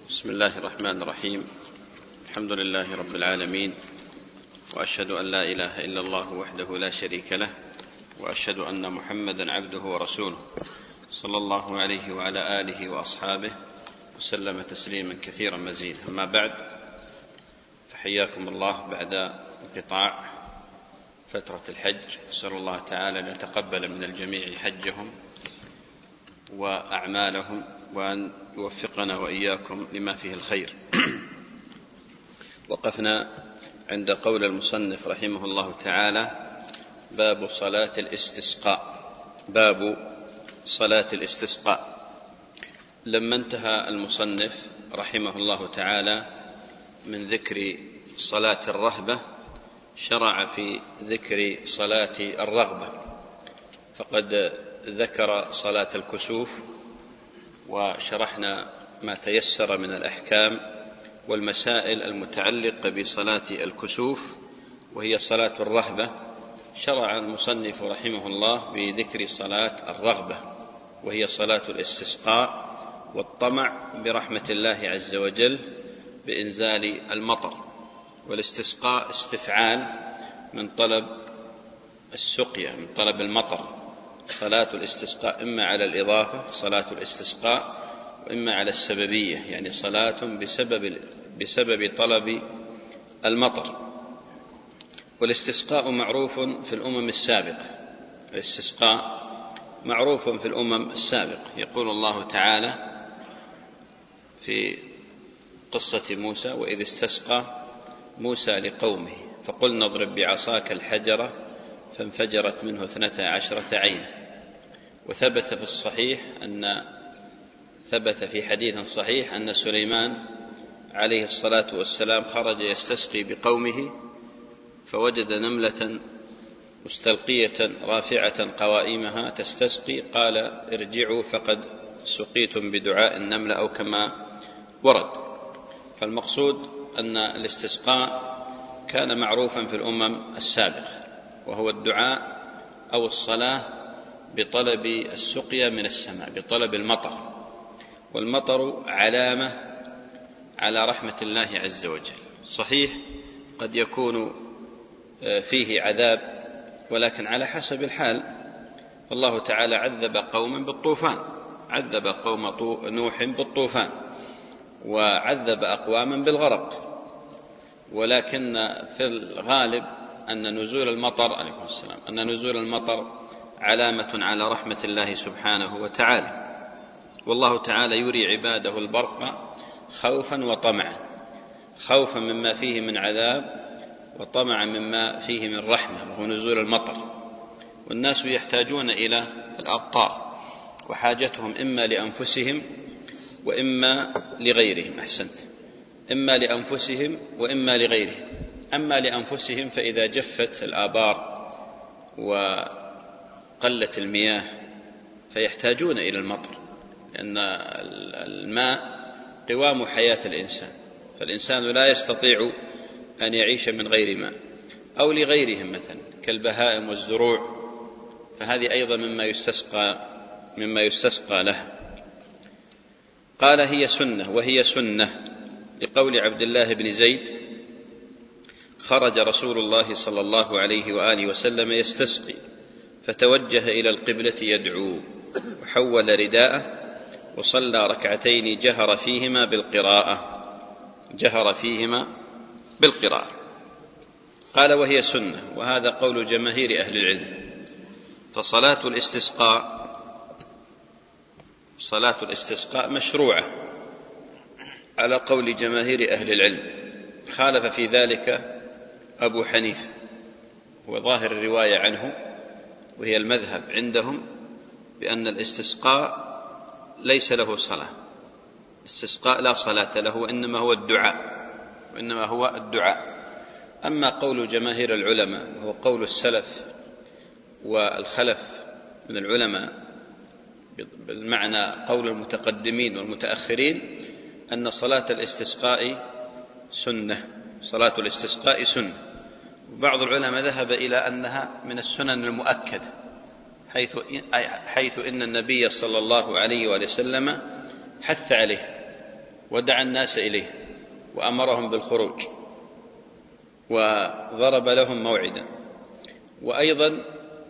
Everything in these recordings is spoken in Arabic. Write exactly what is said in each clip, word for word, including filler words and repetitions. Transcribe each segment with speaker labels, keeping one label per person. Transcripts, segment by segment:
Speaker 1: بسم الله الرحمن الرحيم. الحمد لله رب العالمين، وأشهد أن لا إله إلا الله وحده لا شريك له، وأشهد أن محمدا عبده ورسوله صلى الله عليه وعلى آله وأصحابه وسلم تسليما كثيرا مزيدا. أما بعد، فحياكم الله بعد انقطاع فترة الحج. أسأل الله تعالى أن يتقبل من الجميع حجهم وأعمالهم، وأن يوفقنا وإياكم لما فيه الخير. وقفنا عند قول المصنف رحمه الله تعالى: باب صلاة الاستسقاء. باب صلاة الاستسقاء. لما انتهى المصنف رحمه الله تعالى من ذكر صلاة الرهبة، شرع في ذكر صلاة الرغبة، فقد ذكر صلاة الكسوف، وشرحنا ما تيسر من الأحكام والمسائل المتعلقة بصلاة الكسوف، وهي صلاة الرهبة. شرع المصنف رحمه الله بذكر صلاة الرغبة، وهي صلاة الاستسقاء والطمع برحمة الله عز وجل بإنزال المطر. والاستسقاء استفعال من طلب السقيا، من طلب المطر. صلاة الاستسقاء إما على الإضافة صلاة الاستسقاء، وإما على السببية، يعني صلاة بسبب, بسبب طلب المطر. والاستسقاء معروف في الأمم السابقة. الاستسقاء معروف في الأمم السابقة. يقول الله تعالى في قصة موسى: وإذ استسقى موسى لقومه فقلنا اضرب بعصاك الحجر فانفجرت منه اثنتا عشرة عينا. وثبت في الصحيح أن ثبت في حديث صحيح أن سليمان عليه الصلاة والسلام خرج يستسقي بقومه، فوجد نملة مستلقية رافعة قوائمها تستسقي، قال: ارجعوا فقد سقيتم بدعاء النملة، أو كما ورد. فالمقصود أن الاستسقاء كان معروفا في الأمم السابقة، وهو الدعاء أو الصلاة بطلب السقيا من السماء، بطلب المطر. والمطر علامة على رحمة الله عز وجل. صحيح قد يكون فيه عذاب، ولكن على حسب الحال. الله تعالى عذب قوما بالطوفان، عذب قوم نوح بالطوفان، وعذب أقواما بالغرق. ولكن في الغالب أن نزول المطر عليكم السلام أن نزول المطر علامة على رحمة الله سبحانه وتعالى. والله تعالى يري عباده البرق خوفا وطمعا، خوفا مما فيه من عذاب، وطمعا مما فيه من رحمة، وهو نزول المطر. والناس يحتاجون إلى الأمطار، وحاجتهم إما لأنفسهم وإما لغيرهم. أحسنت، إما لأنفسهم وإما لغيرهم. أما لأنفسهم فإذا جفت الآبار وقلت المياه فيحتاجون إلى المطر، لأن الماء قوام حياة الإنسان، فالإنسان لا يستطيع أن يعيش من غير ماء. أو لغيرهم مثلا كالبهائم والزروع، فهذه أيضا مما يستسقى مما يستسقى له. قال: هي سنة، وهي سنة لقول عبد الله بن زيد: خرج رسول الله صلى الله عليه وآله وسلم يستسقي، فتوجه إلى القبلة يدعو، وحول رداءه، وصلى ركعتين جهر فيهما بالقراءة جهر فيهما بالقراءة. قال: وهي سنة، وهذا قول جماهير أهل العلم. فصلاة الاستسقاء صلاة الاستسقاء مشروعة على قول جماهير أهل العلم. خالف في ذلك أبو حنيفة، وظاهر الرواية عنه، وهي المذهب عندهم بأن الاستسقاء ليس له صلاة. الاستسقاء لا صلاة له، وإنما هو الدعاء وإنما هو الدعاء. أما قول جماهير العلماء، وهو قول السلف والخلف من العلماء، بالمعنى قول المتقدمين والمتأخرين، أن صلاة الاستسقاء سنة صلاة الاستسقاء سنة. وبعض العلماء ذهب إلى أنها من السنن المؤكدة، حيث حيث إن النبي صلى الله عليه وسلم حث عليه ودعا الناس إليه وأمرهم بالخروج وضرب لهم موعدا، وأيضا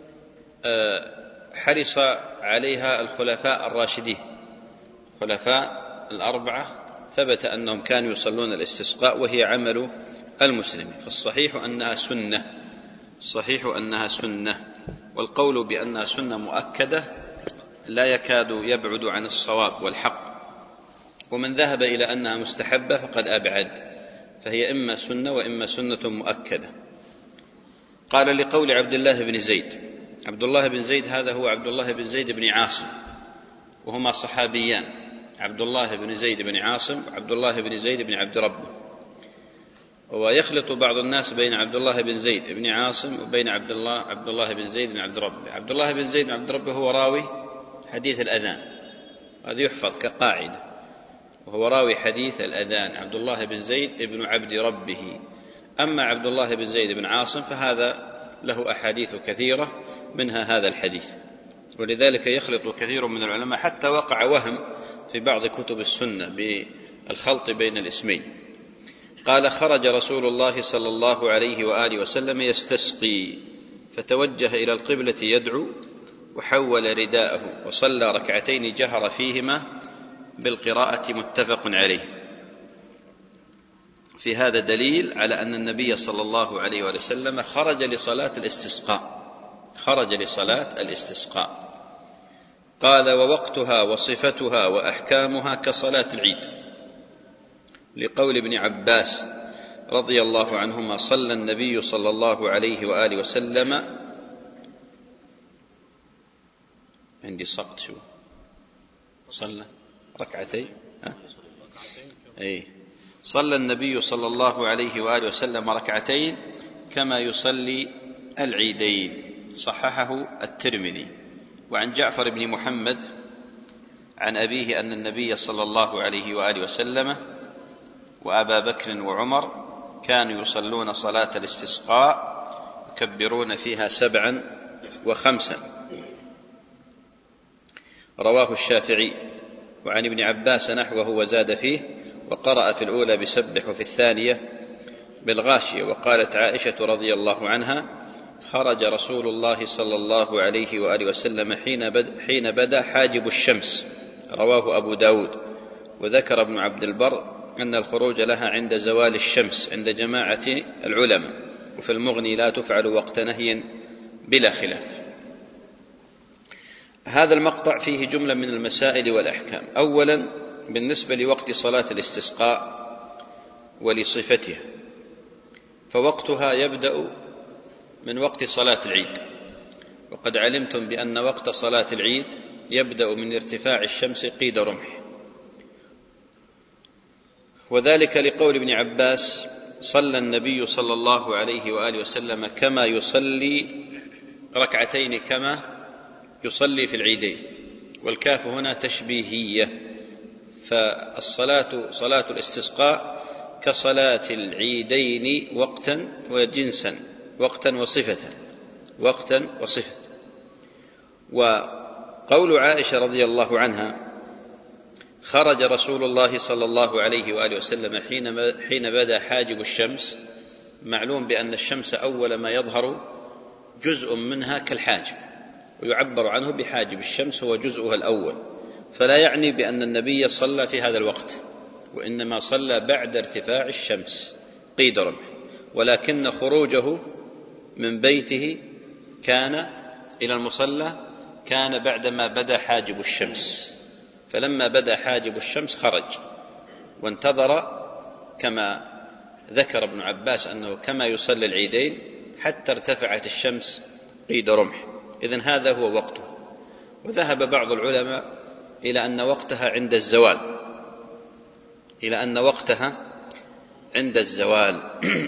Speaker 1: حرص عليها الخلفاء الراشدين، الخلفاء الأربعة ثبت أنهم كانوا يصلون الاستسقاء وهي عمل المسلمين، فالصحيح أنها سنة، الصحيح أنها سنة، والقول بأنها سنة مؤكدة لا يكاد يبعد عن الصواب والحق، ومن ذهب إلى أنها مستحبة فقد أبعد، فهي إما سنة وإما سنة مؤكدة. قال لقول عبد الله بن زيد، عبد الله بن زيد هذا هو عبد الله بن زيد بن عاصم، وهما صحابيان، عبد الله بن زيد بن عاصم وعبد الله بن زيد بن عبد ربه، ويخلط بعض الناس بين عبد الله بن زيد بن عاصم وبين عبد الله عبد الله بن زيد بن عبد ربه. عبد الله بن زيد بن عبد ربه هو راوي حديث الأذان، هذا يحفظ كقاعدة، وهو راوي حديث الأذان عبد الله بن زيد بن عبد ربه. أما عبد الله بن زيد بن عاصم فهذا له أحاديث كثيرة منها هذا الحديث، ولذلك يخلط كثير من العلماء، حتى وقع وهم في بعض كتب السنة بالخلط بين الاسمين. قال: خرج رسول الله صلى الله عليه وآله وسلم يستسقي، فتوجه إلى القبلة يدعو، وحول رداءه، وصلى ركعتين جهر فيهما بالقراءة، متفق عليه. في هذا دليل على أن النبي صلى الله عليه وآله وسلم خرج لصلاة الاستسقاء، خرج لصلاة الاستسقاء. قال: ووقتها وصفتها وأحكامها كصلاة العيد، لقول ابن عباس رضي الله عنهما: صلى النبي صلى الله عليه وآله وسلم، عندي سقط، شو صلى ركعتين، أي صلى النبي صلى الله عليه وآله وسلم ركعتين كما يصلي العيدين، صححه الترمذي. وعن جعفر بن محمد عن أبيه أن النبي صلى الله عليه وآله وسلم وأبا بكر وعمر كانوا يصلون صلاة الاستسقاء يكبرون فيها سبعا وخمسا، رواه الشافعي. وعن ابن عباس نحوه وزاد فيه: وقرأ في الأولى بسبح وفي الثانية بالغاشية. وقالت عائشة رضي الله عنها: خرج رسول الله صلى الله عليه وآله وسلم حين بدا, حين بدا حاجب الشمس، رواه أبو داود. وذكر ابن عبد البر أن الخروج لها عند زوال الشمس عند جماعة العلماء، وفي المغني لا تفعل وقت نهي بلا خلاف. هذا المقطع فيه جملة من المسائل والأحكام. أولا، بالنسبة لوقت صلاة الاستسقاء ولصفتها، فوقتها يبدأ من وقت صلاة العيد، وقد علمتم بأن وقت صلاة العيد يبدأ من ارتفاع الشمس قيد رمح، وذلك لقول ابن عباس: صلى النبي صلى الله عليه وآله وسلم كما يصلي ركعتين كما يصلي في العيدين، والكاف هنا تشبيهية، فالصلاة صلاة الاستسقاء كصلاة العيدين وقتا وجنسا، وقتا وصفة، وقتا وصفة. وقول عائشة رضي الله عنها: خرج رسول الله صلى الله عليه وآله وسلم حين بدا حاجب الشمس، معلوم بأن الشمس أول ما يظهر جزء منها كالحاجب، ويعبر عنه بحاجب الشمس هو جزءها الأول، فلا يعني بأن النبي صلى في هذا الوقت، وإنما صلى بعد ارتفاع الشمس قيد رمح، ولكن خروجه من بيته كان إلى المصلى كان بعدما بدا حاجب الشمس، فلما بدا حاجب الشمس خرج وانتظر، كما ذكر ابن عباس أنه كما يصلي العيدين حتى ارتفعت الشمس قيد رمح. إذن هذا هو وقته. وذهب بعض العلماء إلى أن وقتها عند الزوال، إلى أن وقتها عند الزوال.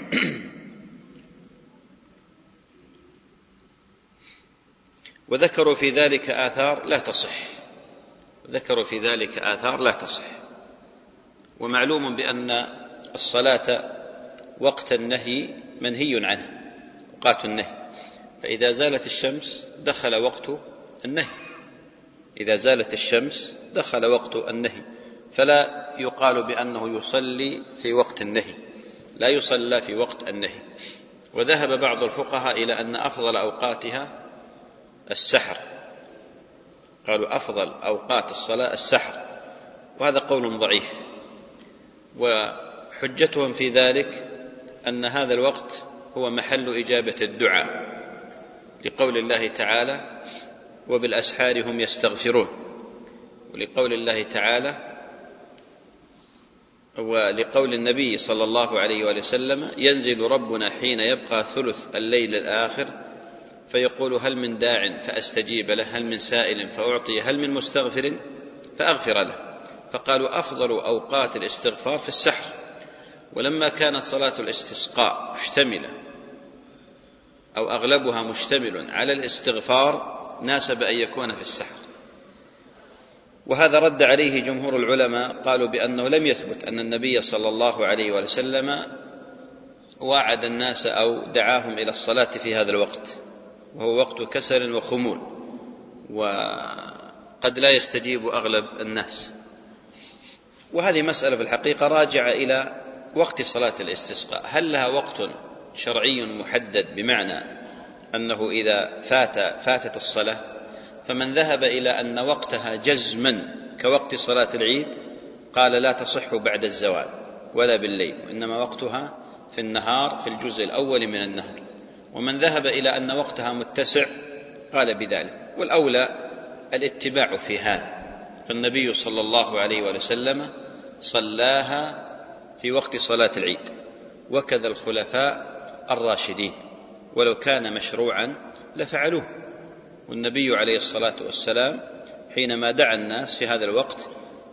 Speaker 1: وذكروا في ذلك آثار لا تصح، ذكروا في ذلك آثار لا تصح. ومعلوم بأن الصلاة وقت النهي منهي عنه، أوقات النهي، فإذا زالت الشمس دخل وقت النهي، إذا زالت الشمس دخل وقت النهي، فلا يقال بأنه يصلي في وقت النهي، لا يصلى في وقت النهي. وذهب بعض الفقهاء إلى أن أفضل أوقاتها السحر، قالوا أفضل أوقات الصلاة السحر، وهذا قول ضعيف. وحجتهم في ذلك أن هذا الوقت هو محل إجابة الدعاء، لقول الله تعالى وبالأسحار هم يستغفرون، ولقول الله تعالى ولقول النبي صلى الله عليه وآله وسلم ينزل ربنا حين يبقى ثلث الليل الآخر فيقول هل من داع فأستجيب له، هل من سائل فأعطي، هل من مستغفر فأغفر له. فقالوا أفضل أوقات الاستغفار في السحر. ولما كانت صلاة الاستسقاء مشتملة أو أغلبها مشتمل على الاستغفار ناسب أن يكون في السحر. وهذا رد عليه جمهور العلماء، قالوا بأنه لم يثبت أن النبي صلى الله عليه وسلم وعد الناس أو دعاهم إلى الصلاة في هذا الوقت، وهو وقت كسل وخمول، وقد لا يستجيب أغلب الناس. وهذه مسألة في الحقيقة راجعة إلى وقت صلاة الاستسقاء، هل لها وقت شرعي محدد بمعنى أنه إذا فات فاتت الصلاة، فمن ذهب إلى أن وقتها جزما كوقت صلاة العيد قال لا تصح بعد الزوال ولا بالليل، وإنما وقتها في النهار في الجزء الأول من النهار. ومن ذهب إلى أن وقتها متسع قال بذلك، والأولى الاتباع في هذا، فالنبي صلى الله عليه وسلم صلاها في وقت صلاة العيد، وكذا الخلفاء الراشدين، ولو كان مشروعا لفعلوه. والنبي عليه الصلاة والسلام حينما دعا الناس في هذا الوقت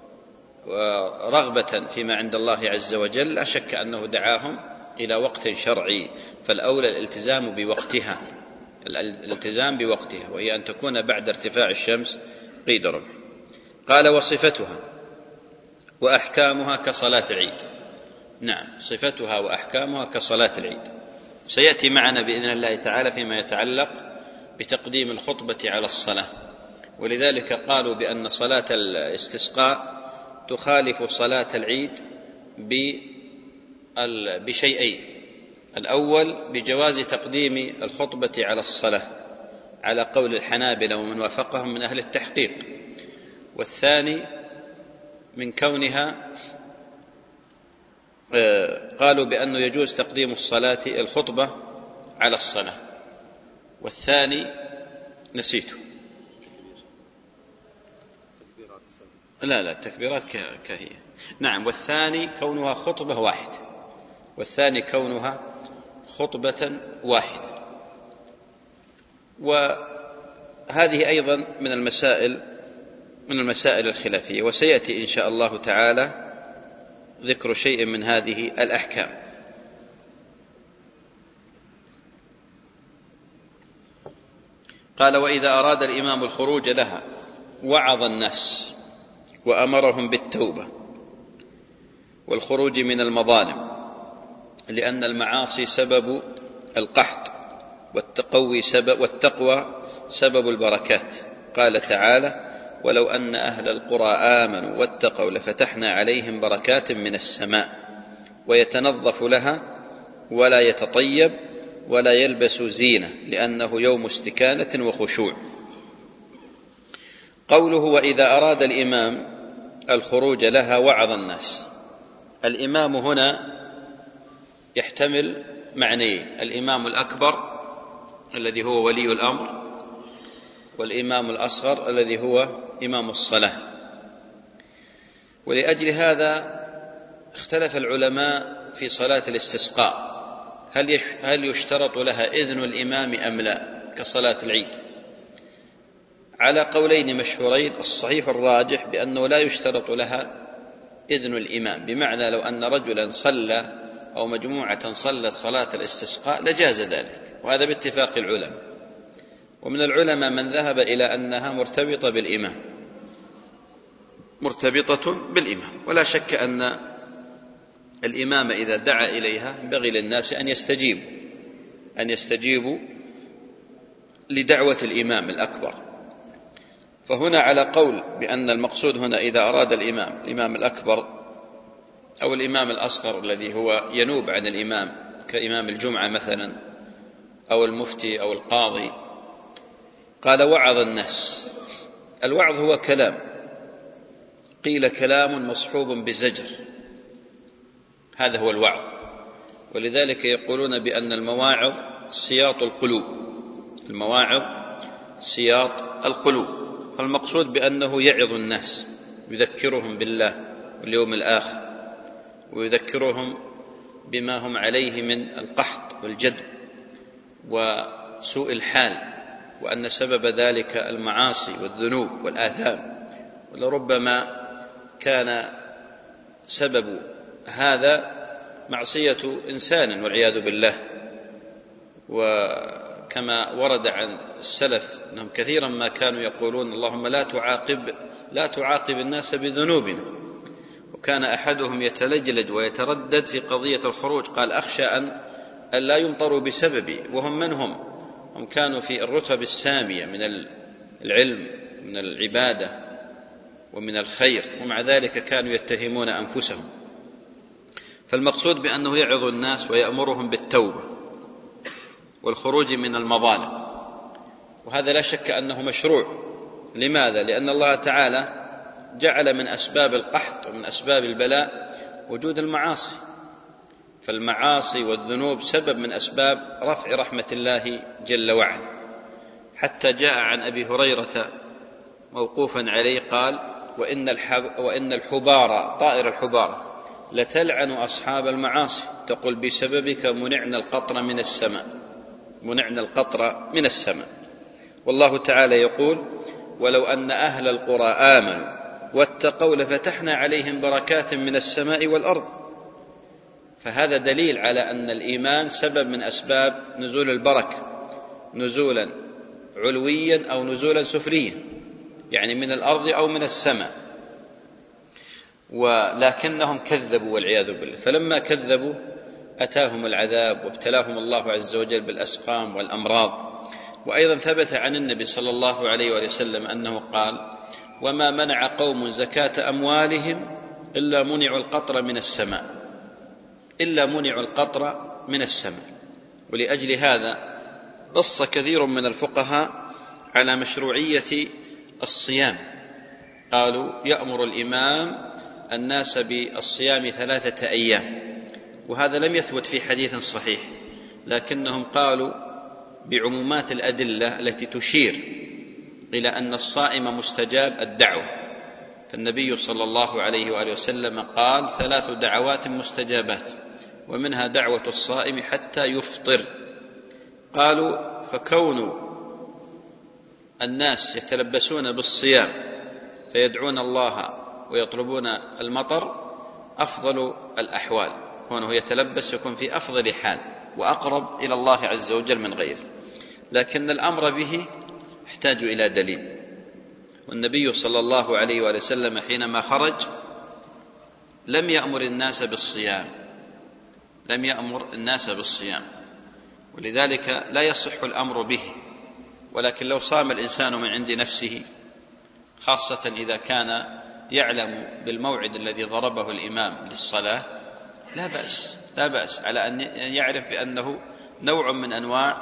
Speaker 1: رغبة فيما عند الله عز وجل لا شك أنه دعاهم إلى وقت شرعي، فالأولى الالتزام بوقتها، الالتزام بوقتها، وهي أن تكون بعد ارتفاع الشمس قيد رمح. قال وصفتها وأحكامها كصلاة العيد. نعم، صفتها وأحكامها كصلاة العيد سيأتي معنا بإذن الله تعالى فيما يتعلق بتقديم الخطبة على الصلاة. ولذلك قالوا بأن صلاة الاستسقاء تخالف صلاة العيد بشيئين: الأول بجواز تقديم الخطبة على الصلاة على قول الحنابلة ومن وافقهم من أهل التحقيق، والثاني من كونها قالوا بأنه يجوز تقديم الصلاة الخطبة على الصلاة، والثاني نسيته. لا لا التكبيرات كهي. نعم، والثاني كونها خطبة واحدة، والثاني كونها خطبة واحدة. وهذه أيضا من المسائل من المسائل الخلافية، وسيأتي إن شاء الله تعالى ذكر شيء من هذه الأحكام. قال وإذا أراد الإمام الخروج لها وعظ الناس وأمرهم بالتوبة والخروج من المظالم، لأن المعاصي سبب القحط والتقوي سبب والتقوى سبب البركات. قال تعالى ولو أن أهل القرى آمنوا واتقوا لفتحنا عليهم بركات من السماء، ويتنظف لها ولا يتطيب ولا يلبس زينة لأنه يوم استكانة وخشوع. قوله وإذا أراد الإمام الخروج لها وعظ الناس، الإمام هنا يحتمل معنيين: الإمام الأكبر الذي هو ولي الأمر، والإمام الأصغر الذي هو إمام الصلاة. ولأجل هذا اختلف العلماء في صلاة الاستسقاء، هل يشترط لها إذن الإمام أم لا كصلاة العيد؟ على قولين مشهورين. الصحيح الراجح بأنه لا يشترط لها إذن الإمام، بمعنى لو أن رجلا صلى أو مجموعة صلت صلاة الاستسقاء لجاز ذلك، وهذا باتفاق العلماء. ومن العلماء من ذهب إلى أنها مرتبطة بالإمام مرتبطة بالإمام ولا شك أن الإمام إذا دعا إليها ينبغي للناس أن يستجيبوا أن يستجيبوا لدعوة الإمام الأكبر. فهنا على قول بأن المقصود هنا إذا أراد الإمام الإمام الأكبر أو الإمام الأصغر الذي هو ينوب عن الإمام كإمام الجمعة مثلا أو المفتي أو القاضي، قال وعظ الناس. الوعظ هو كلام، قيل كلام مصحوب بزجر، هذا هو الوعظ. ولذلك يقولون بأن المواعظ سياط القلوب، المواعظ سياط القلوب. فالمقصود بأنه يعظ الناس، يذكرهم بالله واليوم الآخر، ويذكرهم بما هم عليه من القحط والجدب وسوء الحال، وأن سبب ذلك المعاصي والذنوب والآثام، ولربما كان سبب هذا معصية إنسان والعياذ بالله. وكما ورد عن السلف أنهم كثيرا ما كانوا يقولون اللهم لا تعاقب لا تعاقب الناس بذنوبنا. وكان أحدهم يتلجلج ويتردد في قضية الخروج، قال أخشى أن لا يمطروا بسببي، وهم من هم؟ هم كانوا في الرتب السامية من العلم من العبادة ومن الخير، ومع ذلك كانوا يتهمون أنفسهم. فالمقصود بأنه يعظ الناس ويأمرهم بالتوبة والخروج من المظالم، وهذا لا شك أنه مشروع. لماذا؟ لأن الله تعالى جعل من أسباب القحط ومن أسباب البلاء وجود المعاصي، فالمعاصي والذنوب سبب من أسباب رفع رحمة الله جل وعلا. حتى جاء عن أبي هريرة موقوفا عليه قال وإن, وإن الحبارة طائر الحبارة لتلعن أصحاب المعاصي، تقول بسببك منعنا القطر من السماء، منعنا القطر من السماء. والله تعالى يقول ولو أن أهل القرى آمنوا واتقوا لفتحنا عليهم بركات من السماء والأرض. فهذا دليل على أن الإيمان سبب من أسباب نزول البركة، نزولا علويا أو نزولا سفليا، يعني من الأرض أو من السماء. ولكنهم كذبوا والعياذ بالله، فلما كذبوا أتاهم العذاب وابتلاهم الله عز وجل بالأسقام والأمراض. وأيضا ثبت عن النبي صلى الله عليه وآله وسلم أنه قال وما منع قوم زكاة أموالهم إلا منعوا القطر من السماء، إلا منعوا القطر من السماء. ولأجل هذا نص كثير من الفقهاء على مشروعية الصيام، قالوا يأمر الإمام الناس بالصيام ثلاثة أيام، وهذا لم يثبت في حديث صحيح، لكنهم قالوا بعمومات الأدلة التي تشير إلى أن الصائم مستجاب الدعوة. فالنبي صلى الله عليه وآله وسلم قال ثلاث دعوات مستجابات، ومنها دعوة الصائم حتى يفطر. قالوا فكون الناس يتلبسون بالصيام فيدعون الله ويطلبون المطر أفضل الأحوال، كونه يتلبس يكون في أفضل حال وأقرب إلى الله عز وجل من غيره. لكن الأمر به يحتاج إلى دليل. والنبي صلى الله عليه وآله وسلم حينما خرج لم يأمر الناس بالصيام، لم يأمر الناس بالصيام، ولذلك لا يصح الأمر به. ولكن لو صام الإنسان من عند نفسه، خاصة إذا كان يعلم بالموعد الذي ضربه الإمام للصلاة، لا بأس، لا بأس على أن يعرف بأنه نوع من أنواع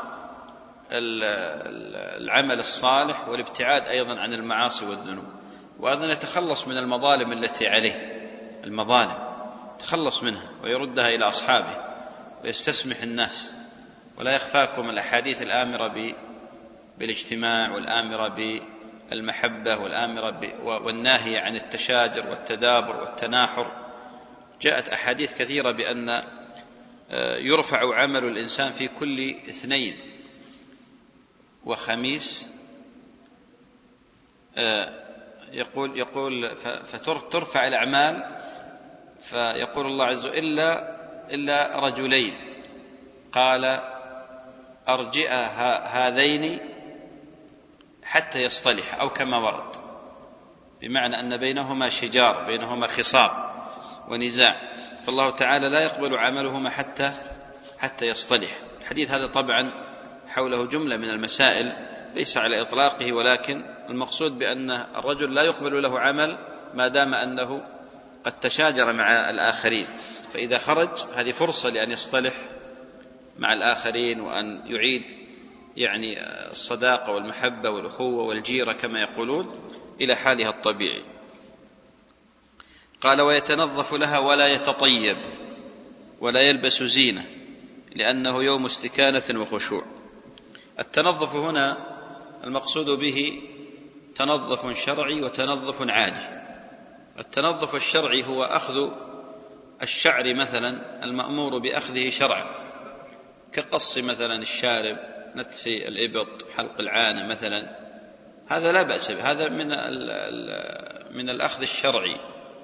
Speaker 1: العمل الصالح والابتعاد أيضا عن المعاصي والذنوب، وأيضا يتخلص من المظالم التي عليه، المظالم تخلص منها ويردها إلى أصحابه ويستسمح الناس. ولا يخفاكم الأحاديث الآمرة بالاجتماع والآمرة بالمحبة والآمرة والناهية عن التشاجر والتدابر والتناحر. جاءت أحاديث كثيرة بأن يرفع عمل الإنسان في كل اثنين وخميس، يقول يقول فترفع الأعمال، فيقول الله عز وجل إلا إلا رجلين قال أرجئا هذين حتى يصطلح، أو كما ورد، بمعنى أن بينهما شجار، بينهما خصام ونزاع، فالله تعالى لا يقبل عملهما حتى حتى يصطلح. الحديث هذا طبعا حوله جملة من المسائل ليس على إطلاقه، ولكن المقصود بأن الرجل لا يقبل له عمل ما دام أنه قد تشاجر مع الآخرين، فإذا خرج هذه فرصة لأن يصطلح مع الآخرين وأن يعيد يعني الصداقة والمحبة والأخوة والجيرة كما يقولون إلى حالها الطبيعي. قال: ويتنظف لها ولا يتطيب ولا يلبس زينة لأنه يوم استكانة وخشوع. التنظف هنا المقصود به تنظف شرعي وتنظف عادي. التنظف الشرعي هو أخذ الشعر مثلا المأمور بأخذه شرعا، كقص مثلا الشارب، نتف الإبط، حلق العانة مثلا، هذا لا بأس به، هذا من من الأخذ الشرعي.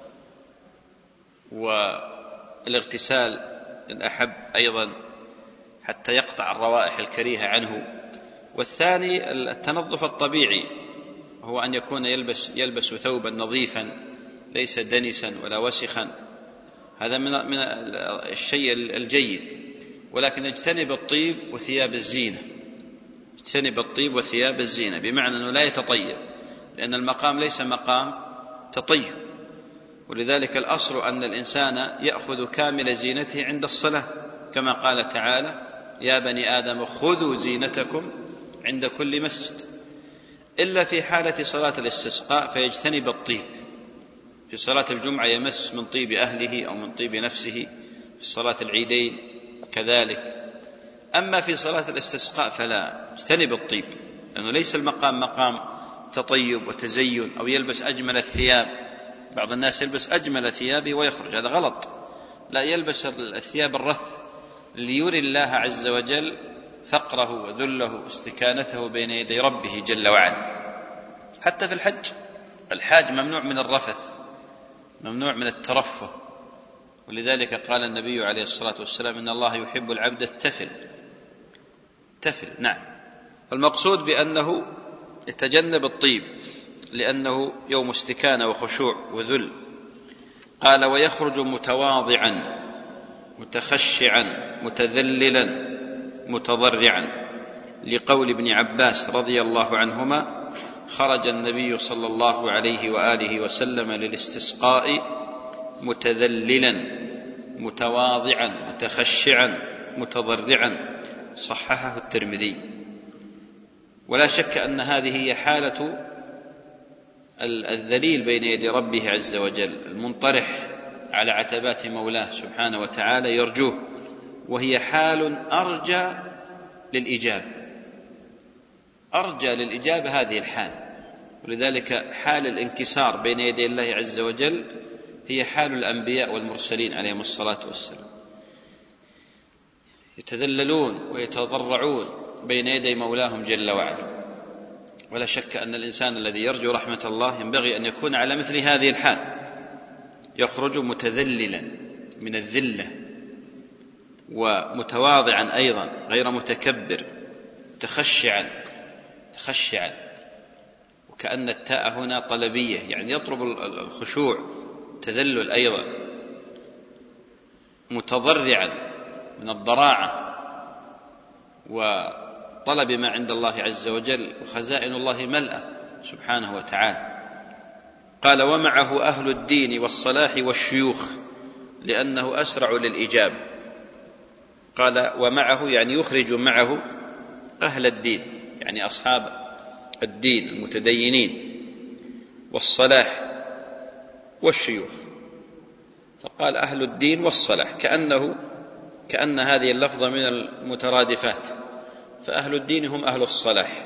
Speaker 1: والاغتسال إن أحب أيضا حتى يقطع الروائح الكريهة عنه. والثاني التنظف الطبيعي، هو أن يكون يلبس يلبس ثوبا نظيفا ليس دنسا ولا وسخا، هذا من من الشيء الجيد. ولكن اجتنب الطيب وثياب الزينة، اجتنب الطيب وثياب الزينة، بمعنى أنه لا يتطيب، لأن المقام ليس مقام تطيب. ولذلك الأصل أن الإنسان يأخذ كامل زينته عند الصلاة، كما قال تعالى: يا بني آدم خذوا زينتكم عند كل مسجد، إلا في حالة صلاة الاستسقاء فيجتنب الطيب. في صلاة الجمعة يمس من طيب أهله أو من طيب نفسه، في صلاة العيدين كذلك. أما في صلاة الاستسقاء فلا، اجتنب الطيب، لأنه ليس المقام مقام تطيب وتزين أو يلبس أجمل الثياب. بعض الناس يلبس أجمل ثيابه ويخرج، هذا غلط. لا، يلبس الثياب الرث ليري الله عز وجل فقره وذله واستكانته بين يدي ربه جل وعلا. حتى في الحج، الحاج ممنوع من الرفث، ممنوع من الترفه. ولذلك قال النبي عليه الصلاة والسلام: إن الله يحب العبد التفل. تفل، نعم. فالمقصود بأنه يتجنب الطيب لأنه يوم استكانة وخشوع وذل. قال: ويخرج متواضعا متخشعا متذللا متضرعا، لقول ابن عباس رضي الله عنهما: خرج النبي صلى الله عليه وآله وسلم للاستسقاء متذللا متواضعا متخشعا متضرعا، صححه الترمذي. ولا شك أن هذه هي حالة الذليل بين يدي ربه عز وجل، المنطرح على عتبات مولاه سبحانه وتعالى يرجوه، وهي حال أرجى للإجابة، أرجى للإجابة هذه الحال. ولذلك حال الانكسار بين يدي الله عز وجل هي حال الأنبياء والمرسلين عليهم الصلاة والسلام، يتذللون ويتضرعون بين يدي مولاهم جل وعلا. ولا شك أن الإنسان الذي يرجو رحمة الله ينبغي أن يكون على مثل هذه الحال، يخرج متذللا من الذلة ومتواضعا أيضا غير متكبر، متخشعا تخشعا، وكأن التاء هنا طلبية، يعني يطلب الخشوع، تذلل أيضا، متضرعا من الضراعة وطلب ما عند الله عز وجل، وخزائن الله ملأة سبحانه وتعالى. قال: ومعه أهل الدين والصلاح والشيوخ لأنه أسرع للإجابة. قال: ومعه يعني يخرج معه أهل الدين، يعني أصحاب الدين المتدينين، والصلاح والشيوخ. فقال أهل الدين والصلاح، كأنه كأن هذه اللفظة من المترادفات، فأهل الدين هم أهل الصلاح،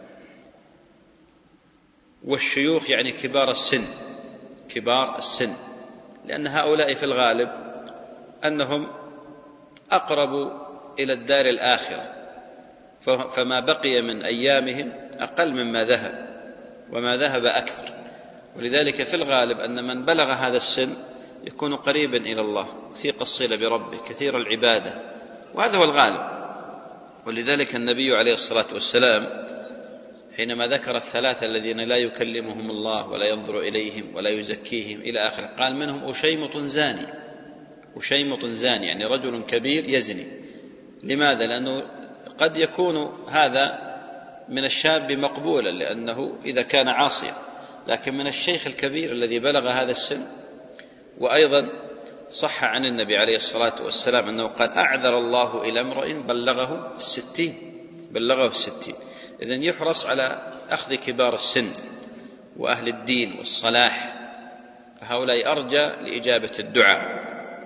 Speaker 1: والشيوخ يعني كبار السن، كبار السن، لأن هؤلاء في الغالب أنهم أقرب إلى الدار الآخرة، فما بقي من أيامهم أقل مما ذهب، وما ذهب أكثر. ولذلك في الغالب أن من بلغ هذا السن يكون قريبا إلى الله، وثيق الصلة بربه، كثير العبادة، وهذا هو الغالب. ولذلك النبي عليه الصلاة والسلام حينما ذكر الثلاثة الذين لا يكلمهم الله ولا ينظر إليهم ولا يزكيهم إلى آخره، قال: منهم أشيمط زاني. أشيمط زاني يعني رجل كبير يزني. لماذا؟ لأنه قد يكون هذا من الشاب مقبولا لأنه إذا كان عاصيا، لكن من الشيخ الكبير الذي بلغ هذا السن. وأيضا صح عن النبي عليه الصلاة والسلام أنه قال: أعذر الله إلى امرئ بلغه في الستين بلغه في الستين. إذن يحرص على أخذ كبار السن وأهل الدين والصلاح، فهؤلاء أرجى لإجابة الدعاء.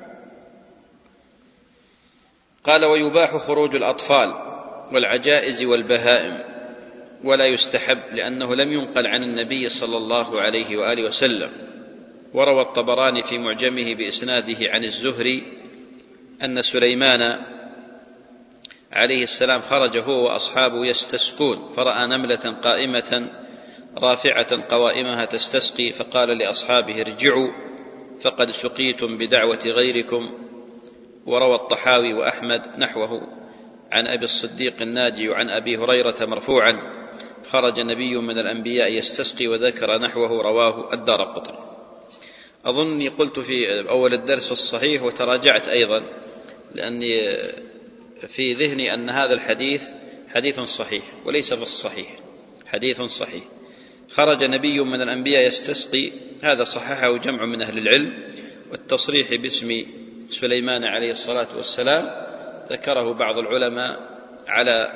Speaker 1: قال: ويباح خروج الأطفال والعجائز والبهائم ولا يستحب، لأنه لم ينقل عن النبي صلى الله عليه وآله وسلم. وروى الطبراني في معجمه بإسناده عن الزهري أن سليمان عليه السلام خرج هو وأصحابه يستسقون، فرأى نملة قائمة رافعة قوائمها تستسقي، فقال لأصحابه: ارجعوا فقد سقيتم بدعوة غيركم. وروى الطحاوي وأحمد نحوه عن أبي الصديق الناجي وعن أبي هريرة مرفوعا: خرج نبي من الأنبياء يستسقي، وذكر نحوه رواه الدارقطني. أظني قلت في أول الدرس في الصحيح وتراجعت أيضا، لأني في ذهني أن هذا الحديث حديث صحيح وليس في الصحيح، حديث صحيح. خرج نبي من الأنبياء يستسقي، هذا صححه جمع من أهل العلم، والتصريح باسم سليمان عليه الصلاة والسلام ذكره بعض العلماء على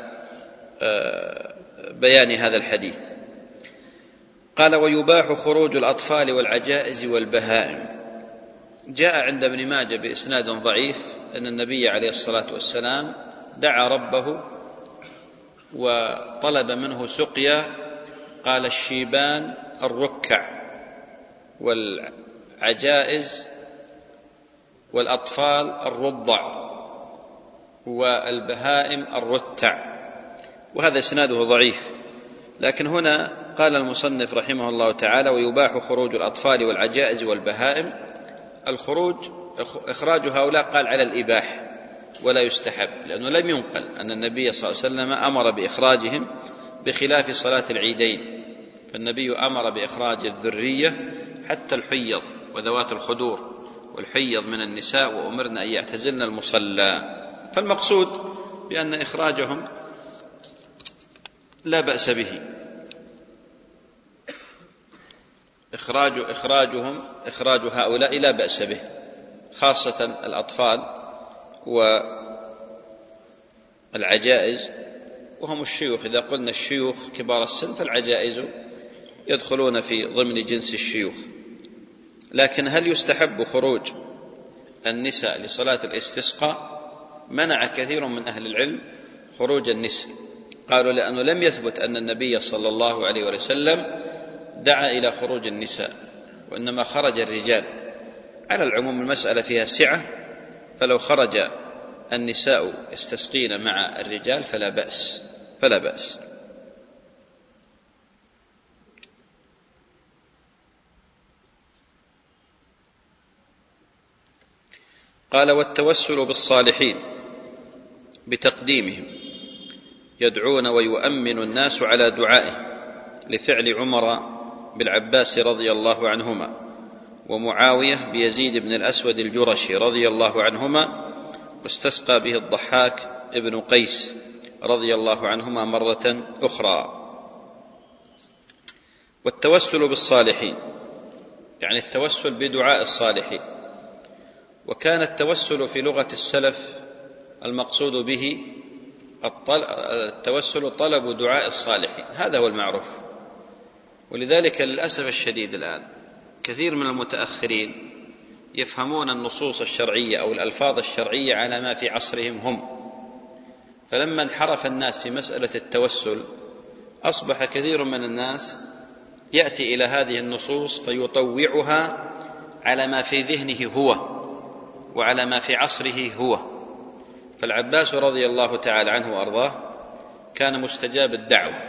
Speaker 1: بيان هذا الحديث. قال: ويباح خروج الأطفال والعجائز والبهائم. جاء عند ابن ماجه بإسناد ضعيف أن النبي عليه الصلاة والسلام دعا ربه وطلب منه سقيا، قال: الشيبان الركع والعجائز والأطفال الرضع والبهائم الرتع. وهذا إسناده ضعيف، لكن هنا قال المصنف رحمه الله تعالى: ويباح خروج الأطفال والعجائز والبهائم. الخروج إخراج هؤلاء قال على الإباحة ولا يستحب، لأنه لم ينقل أن النبي صلى الله عليه وسلم أمر بإخراجهم، بخلاف صلاة العيدين، فالنبي أمر بإخراج الذرية حتى الحيض وذوات الخدور والحيض من النساء، وأمرنا أن يعتزلن المصلى. فالمقصود بأن إخراجهم لا بأس به، إخراج إخراجهم إخراج هؤلاء لا بأس به، خاصة الأطفال والعجائز وهم الشيوخ. إذا قلنا الشيوخ كبار السن فالعجائز يدخلون في ضمن جنس الشيوخ. لكن هل يستحب خروج النساء لصلاة الاستسقاء؟ منع كثير من أهل العلم خروج النساء، قالوا لأنه لم يثبت أن النبي صلى الله عليه وسلم دعا إلى خروج النساء، وإنما خرج الرجال. على العموم المسألة فيها سعة، فلو خرج النساء يستسقين مع الرجال فلا بأس فلا بأس. قال: والتوسل بالصالحين بتقديمهم، يدعون ويؤمن الناس على دعائه، لفعل عمر بالعباس رضي الله عنهما، ومعاوية بيزيد بن الأسود الجرشي رضي الله عنهما، واستسقى به الضحاك ابن قيس رضي الله عنهما مرة أخرى. والتوسل بالصالحين يعني التوسل بدعاء الصالحين. وكان التوسل في لغة السلف المقصود به التوسل طلب دعاء الصالحين، هذا هو المعروف. ولذلك للأسف الشديد الآن كثير من المتأخرين يفهمون النصوص الشرعية أو الألفاظ الشرعية على ما في عصرهم هم، فلما انحرف الناس في مسألة التوسل أصبح كثير من الناس يأتي إلى هذه النصوص فيطوعها على ما في ذهنه هو وعلى ما في عصره هو. فالعباس رضي الله تعالى عنه وأرضاه كان مستجاب الدعوة،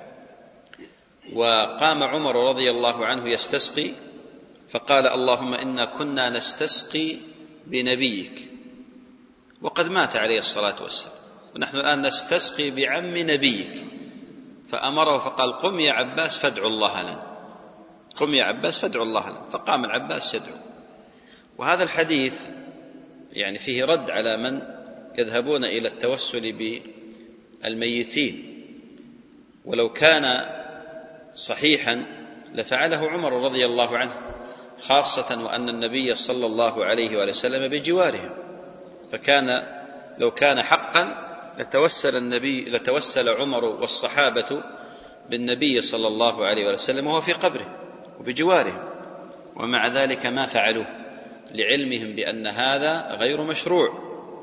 Speaker 1: وقام عمر رضي الله عنه يستسقي فقال: اللهم إنا كنا نستسقي بنبيك، وقد مات عليه الصلاة والسلام، ونحن الآن نستسقي بعم نبيك. فأمره فقال: قم يا عباس فادعو الله لنا، قم يا عباس فادعو الله لنا. فقام العباس يدعو. وهذا الحديث يعني فيه رد على من يذهبون إلى التوسل بالميتين، ولو كان صحيحا لفعله عمر رضي الله عنه، خاصة وأن النبي صلى الله عليه وآله وسلم بجوارهم، فكان لو كان حقا لتوسل النبي لتوسل عمر والصحابة بالنبي صلى الله عليه وآله وسلم وهو في قبره وبجوارهم، ومع ذلك ما فعلوه لعلمهم بأن هذا غير مشروع،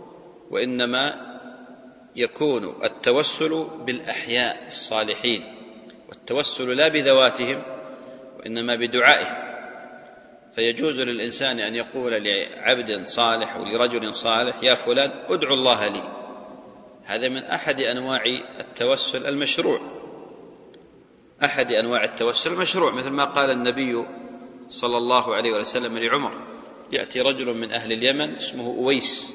Speaker 1: وإنما يكون التوسل بالأحياء الصالحين، والتوسل لا بذواتهم وإنما بدعائهم. فيجوز للإنسان أن يقول لعبد صالح أو لرجل صالح: يا فلان ادعو الله لي. هذا من أحد أنواع التوسل المشروع، أحد أنواع التوسل المشروع، مثل ما قال النبي صلى الله عليه وسلم لعمر: يأتي رجل من أهل اليمن اسمه أويس،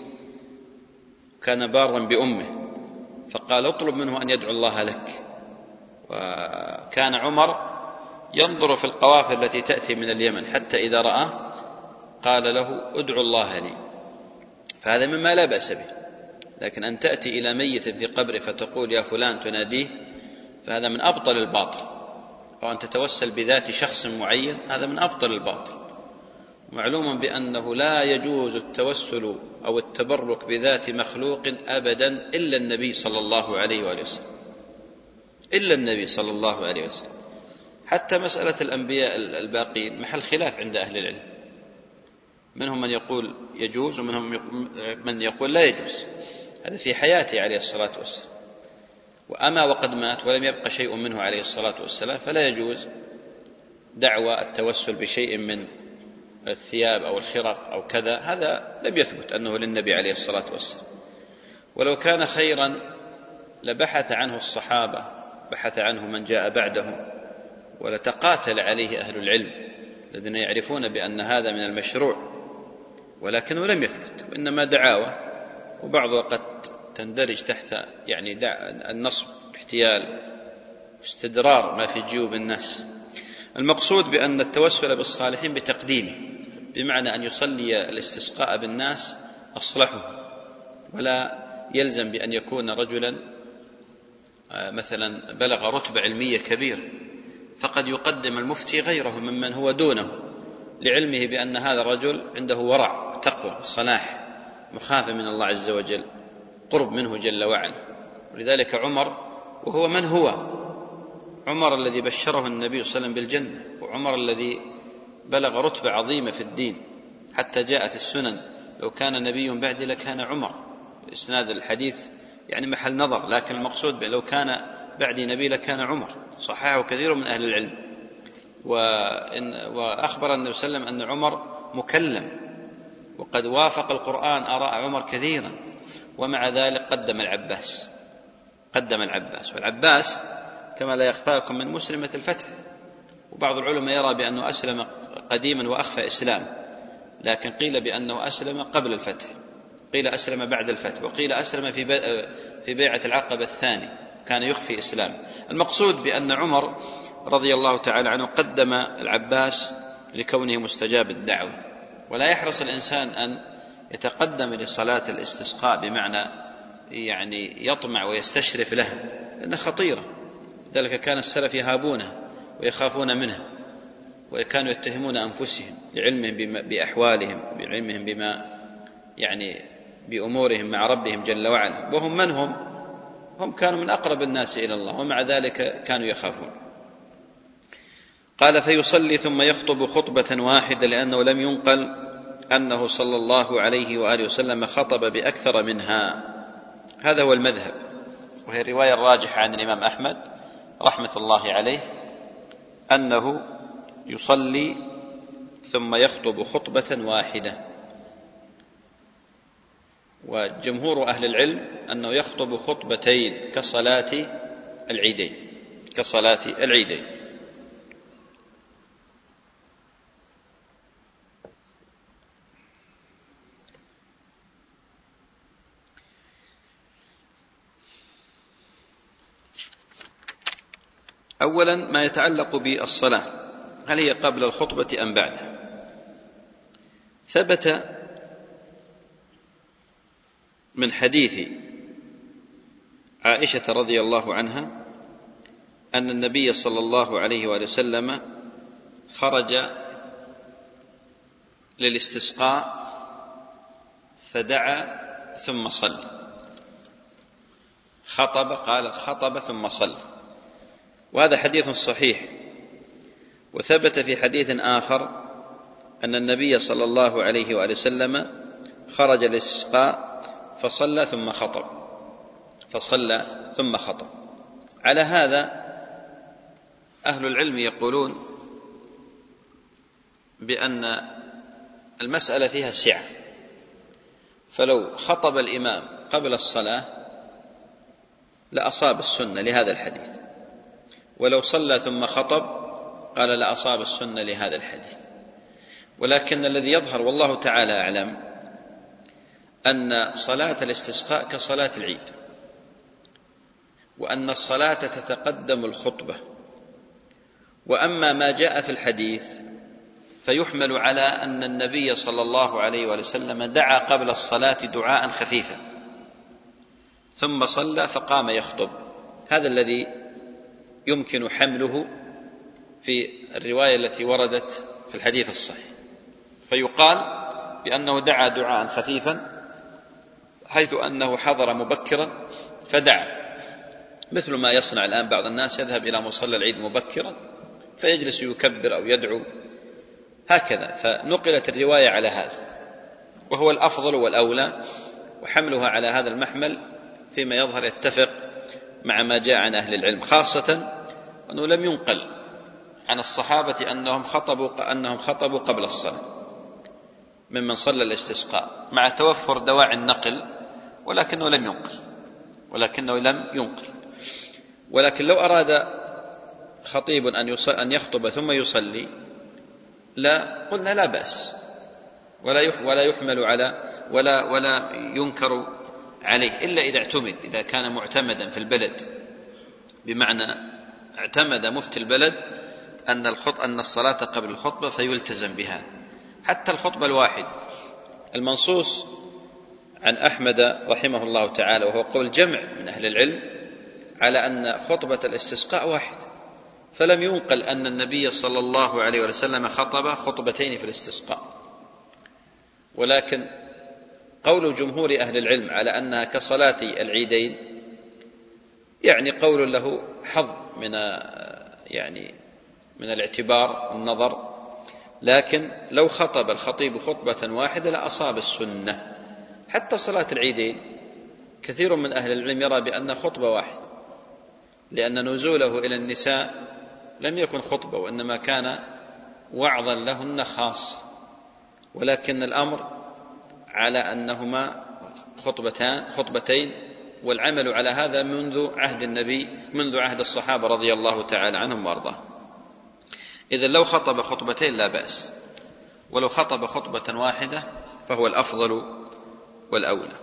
Speaker 1: كان بارا بأمه، فقال: اطلب منه أن يدعو الله لك. وكان عمر ينظر في القوافل التي تأتي من اليمن حتى إذا رآه قال له: ادعو الله لي. فهذا مما لا بأس به، لكن أن تأتي إلى ميت في قبره فتقول يا فلان تناديه، فهذا من أبطل الباطل. أو أن تتوسل بذات شخص معين، هذا من أبطل الباطل. معلوم بأنه لا يجوز التوسل أو التبرك بذات مخلوق أبدا إلا النبي صلى الله عليه وآله وسلم، إلا النبي صلى الله عليه وسلم. حتى مسألة الأنبياء الباقين محل خلاف عند أهل العلم، منهم من يقول يجوز ومنهم من يقول لا يجوز، هذا في حياته عليه الصلاة والسلام. وأما وقد مات ولم يبق شيء منه عليه الصلاة والسلام فلا يجوز دعوى التوسل بشيء من الثياب أو الخرق أو كذا، هذا لم يثبت أنه للنبي عليه الصلاة والسلام. ولو كان خيرا لبحث عنه الصحابة، بحث عنه من جاء بعدهم، ولتقاتل عليه أهل العلم الذين يعرفون بأن هذا من المشروع، ولكنه لم يثبت، وإنما دعاوى، وبعضها قد تندرج تحت يعني النصب، احتيال، استدرار ما في جيوب الناس. المقصود بأن التوسل بالصالحين بتقديمه، بمعنى أن يصلي الاستسقاء بالناس أصلحه، ولا يلزم بأن يكون رجلا مثلا بلغ رتبة علمية كبيرة، فقد يقدم المفتي غيره ممن هو دونه، لعلمه بأن هذا الرجل عنده ورع، تقوى، صلاح، مخافة من الله عز وجل، قرب منه جل وعلا. ولذلك عمر، وهو من هو عمر الذي بشره النبي صلى الله عليه وسلم بالجنة، وعمر الذي بلغ رتبة عظيمة في الدين، حتى جاء في السنن: لو كان نبي بعدي لكان عمر. إسناد الحديث يعني محل نظر، لكن المقصود لو كان بعدي نبي لكان عمر، صححه كثير من أهل العلم. وأخبر النبي صلى الله عليه وسلم أن عمر مكلم، وقد وافق القرآن آراء عمر كثيرا، ومع ذلك قدم العباس قدم العباس والعباس كما لا يخفاكم من مسلمة الفتح. وبعض العلماء يرى بأنه أسلم قديما وأخفى إسلام، لكن قيل بأنه أسلم قبل الفتح، قيل أسلم بعد الفتح، وقيل أسلم في في بيعة العقبة الثاني، كان يخفي إسلام. المقصود بأن عمر رضي الله تعالى عنه قدم العباس لكونه مستجاب الدعوة. ولا يحرص الإنسان أن يتقدم لصلاة الاستسقاء بمعنى يعني يطمع ويستشرف له، لأنها خطيرة. ذلك كان السلف يهابونه ويخافون منه، وكانوا يتهمون أنفسهم لعلمهم بأحوالهم، بعلمهم بما يعني بأمورهم مع ربهم جل وعلا، وهم من هم؟ هم كانوا من أقرب الناس إلى الله، ومع ذلك كانوا يخافون. قال: فيصلي ثم يخطب خطبة واحدة، لأنه لم ينقل أنه صلى الله عليه وآله وسلم خطب بأكثر منها. هذا هو المذهب، وهي الرواية الراجحة عن الإمام أحمد رحمة الله عليه، أنه يصلي ثم يخطب خطبة واحدة. وجمهور أهل العلم أنه يخطب خطبتين كصلاة العيدين كصلاة العيدين أولا ما يتعلق بالصلاة، هل هي قبل الخطبة أم بعدها؟ ثبت من حديث عائشة رضي الله عنها أن النبي صلى الله عليه وآله وسلم خرج للاستسقاء فدعا ثم صلى، خطب، قال خطب ثم صلى، وهذا حديث صحيح. وثبت في حديث آخر أن النبي صلى الله عليه وآله وسلم خرج للاستسقاء فصلى ثم خطب فصلى ثم خطب. على هذا أهل العلم يقولون بأن المسألة فيها سعة، فلو خطب الإمام قبل الصلاة لأصاب السنة لهذا الحديث، ولو صلى ثم خطب قال لأصاب السنة لهذا الحديث. ولكن الذي يظهر والله تعالى أعلم أن صلاة الاستسقاء كصلاة العيد، وأن الصلاة تتقدم الخطبة. وأما ما جاء في الحديث فيحمل على أن النبي صلى الله عليه وسلم دعا قبل الصلاة دعاء خفيفا ثم صلى فقام يخطب، هذا الذي يمكن حمله في الرواية التي وردت في الحديث الصحيح، فيقال بأنه دعا دعاء خفيفا حيث أنه حضر مبكرا فدعا، مثل ما يصنع الآن بعض الناس، يذهب إلى مصلى العيد مبكرا فيجلس يكبر أو يدعو هكذا. فنقلت الرواية على هذا، وهو الأفضل والأولى، وحملها على هذا المحمل فيما يظهر يتفق مع ما جاء عن أهل العلم، خاصة أنه لم ينقل عن الصحابة أنهم خطبوا أنهم خطبوا قبل الصلاة ممن صلى الاستسقاء، مع توفر دواعي النقل، ولكنه لم ينقل ولكنه لم ينقل ولكن لو أراد خطيب أن يخطب ثم يصلي لا قلنا لا بأس، ولا يحمل على ولا ولا ينكر عليه، إلا إذا اعتمد، إذا كان معتمدا في البلد، بمعنى اعتمد مفتي البلد أن الخطبة أن الصلاة قبل الخطبة فيلتزم بها. حتى الخطبة الواحدة المنصوص عن أحمد رحمه الله تعالى، وهو قول جمع من أهل العلم، على أن خطبة الاستسقاء واحد، فلم ينقل أن النبي صلى الله عليه وسلم خطب خطبتين في الاستسقاء. ولكن قول جمهور أهل العلم على أنها كصلاة العيدين يعني قول له حظ من يعني من الاعتبار والنظر، لكن لو خطب الخطيب خطبة واحدة لأصاب السنة. حتى صلاة العيدين كثير من أهل العلم يرى بأن خطبة واحد، لأن نزوله إلى النساء لم يكن خطبة، وإنما كان وعظا لهن خاص، ولكن الأمر على أنهما خطبتان خطبتين، والعمل على هذا منذ عهد النبي منذ عهد الصحابة رضي الله تعالى عنهم وأرضاهم. إذن لو خطب خطبتين لا بأس، ولو خطب خطبة واحدة فهو الأفضل والأولى.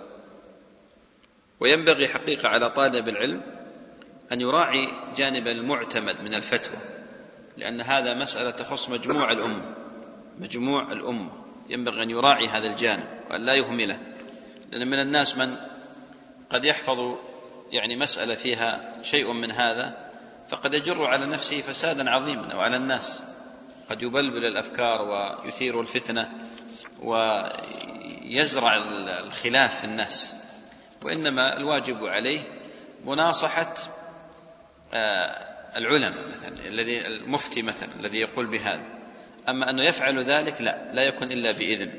Speaker 1: وينبغي حقيقة على طالب العلم أن يراعي جانب المعتمد من الفتوى، لأن هذا مسألة تخص مجموع الأمة مجموع الأمة ينبغي أن يراعي هذا الجانب وأن لا يهمله، لأن من الناس من قد يحفظ يعني مسألة فيها شيء من هذا فقد يجر على نفسه فسادا عظيما، أو على الناس قد يبلبل الأفكار ويثير الفتنة ويزرع الخلاف في الناس. وإنما الواجب عليه مناصحة العلماء مثلا، الذي المفتي مثلا الذي يقول بهذا، أما أنه يفعل ذلك لا لا يكون إلا بإذن.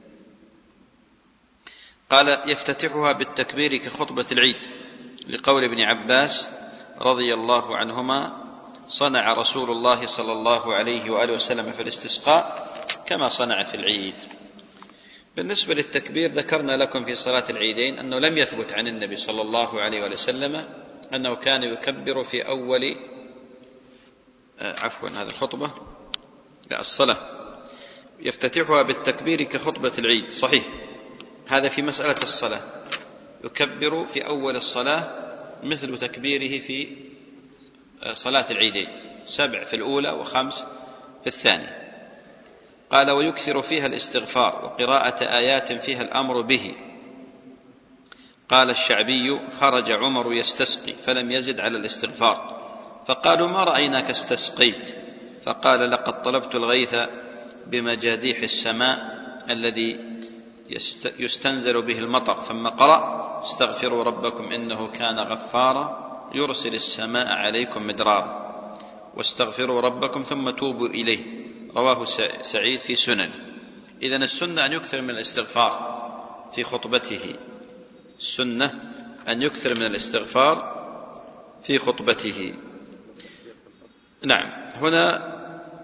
Speaker 1: قال يفتتحها بالتكبير كخطبة العيد، لقول ابن عباس رضي الله عنهما صنع رسول الله صلى الله عليه وآله وسلم في الاستسقاء كما صنع في العيد. بالنسبة للتكبير ذكرنا لكم في صلاة العيدين أنه لم يثبت عن النبي صلى الله عليه وآله وسلم أنه كان يكبر في أول عفوا هذه الخطبة لا الصلاة يفتتحها بالتكبير كخطبة العيد، صحيح هذا في مسألة الصلاة، يكبر في أول الصلاة مثل تكبيره في صلاة العيدين، سبع في الأولى وخمس في الثانية. قال ويكثر فيها الاستغفار وقراءة آيات فيها الأمر به. قال الشعبي خرج عمر يستسقي فلم يزد على الاستغفار، فقالوا ما رأيناك استسقيت، فقال لقد طلبت الغيث بمجاديح السماء الذي يستنزل به المطر، ثم قرأ استغفروا ربكم إنه كان غفارا يرسل السماء عليكم مدرارا واستغفروا ربكم ثم توبوا إليه، رواه سعيد في سنن. إذن السنة أن يكثر من الاستغفار في خطبته، السنة أن يكثر من الاستغفار في خطبته. نعم، هنا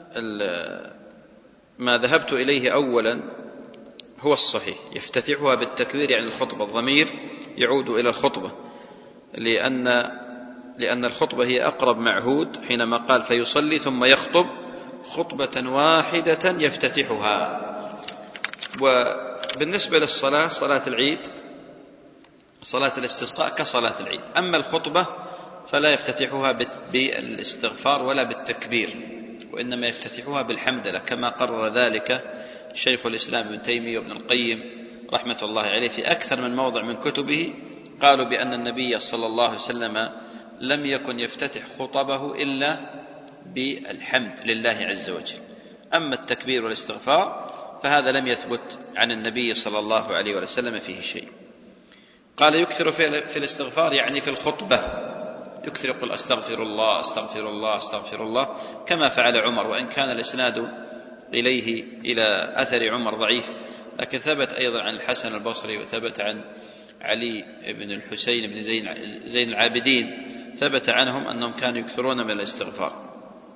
Speaker 1: ما ذهبت إليه أولا هو الصحيح، يفتتحها بالتكبير عن الخطبة، الضمير يعود إلى الخطبة، لأن لأن الخطبة هي أقرب معهود، حينما قال فيصلي ثم يخطب خطبة واحدة يفتتحها. وبالنسبة للصلاة، صلاة العيد، صلاة الاستسقاء كصلاة العيد، أما الخطبة فلا يفتتحها بالاستغفار ولا بالتكبير، وإنما يفتتحها بالحمدلله، كما قرر ذلك شيخ الإسلام ابن تيمية وابن القيم رحمة الله عليه في أكثر من موضع من كتبه. قالوا بأن النبي صلى الله عليه وسلم لم يكن يفتتح خطبه إلا بالحمد لله عز وجل. أما التكبير والاستغفار فهذا لم يثبت عن النبي صلى الله عليه وسلم فيه شيء. قال يكثر في الاستغفار يعني في الخطبة، يكثر يقول أستغفر الله أستغفر الله أستغفر الله، كما فعل عمر، وإن كان الإسناد إليه إلى أثر عمر ضعيف، لكن ثبت أيضا عن الحسن البصري، وثبت عن علي بن الحسين بن زين العابدين، ثبت عنهم أنهم كانوا يكثرون من الاستغفار.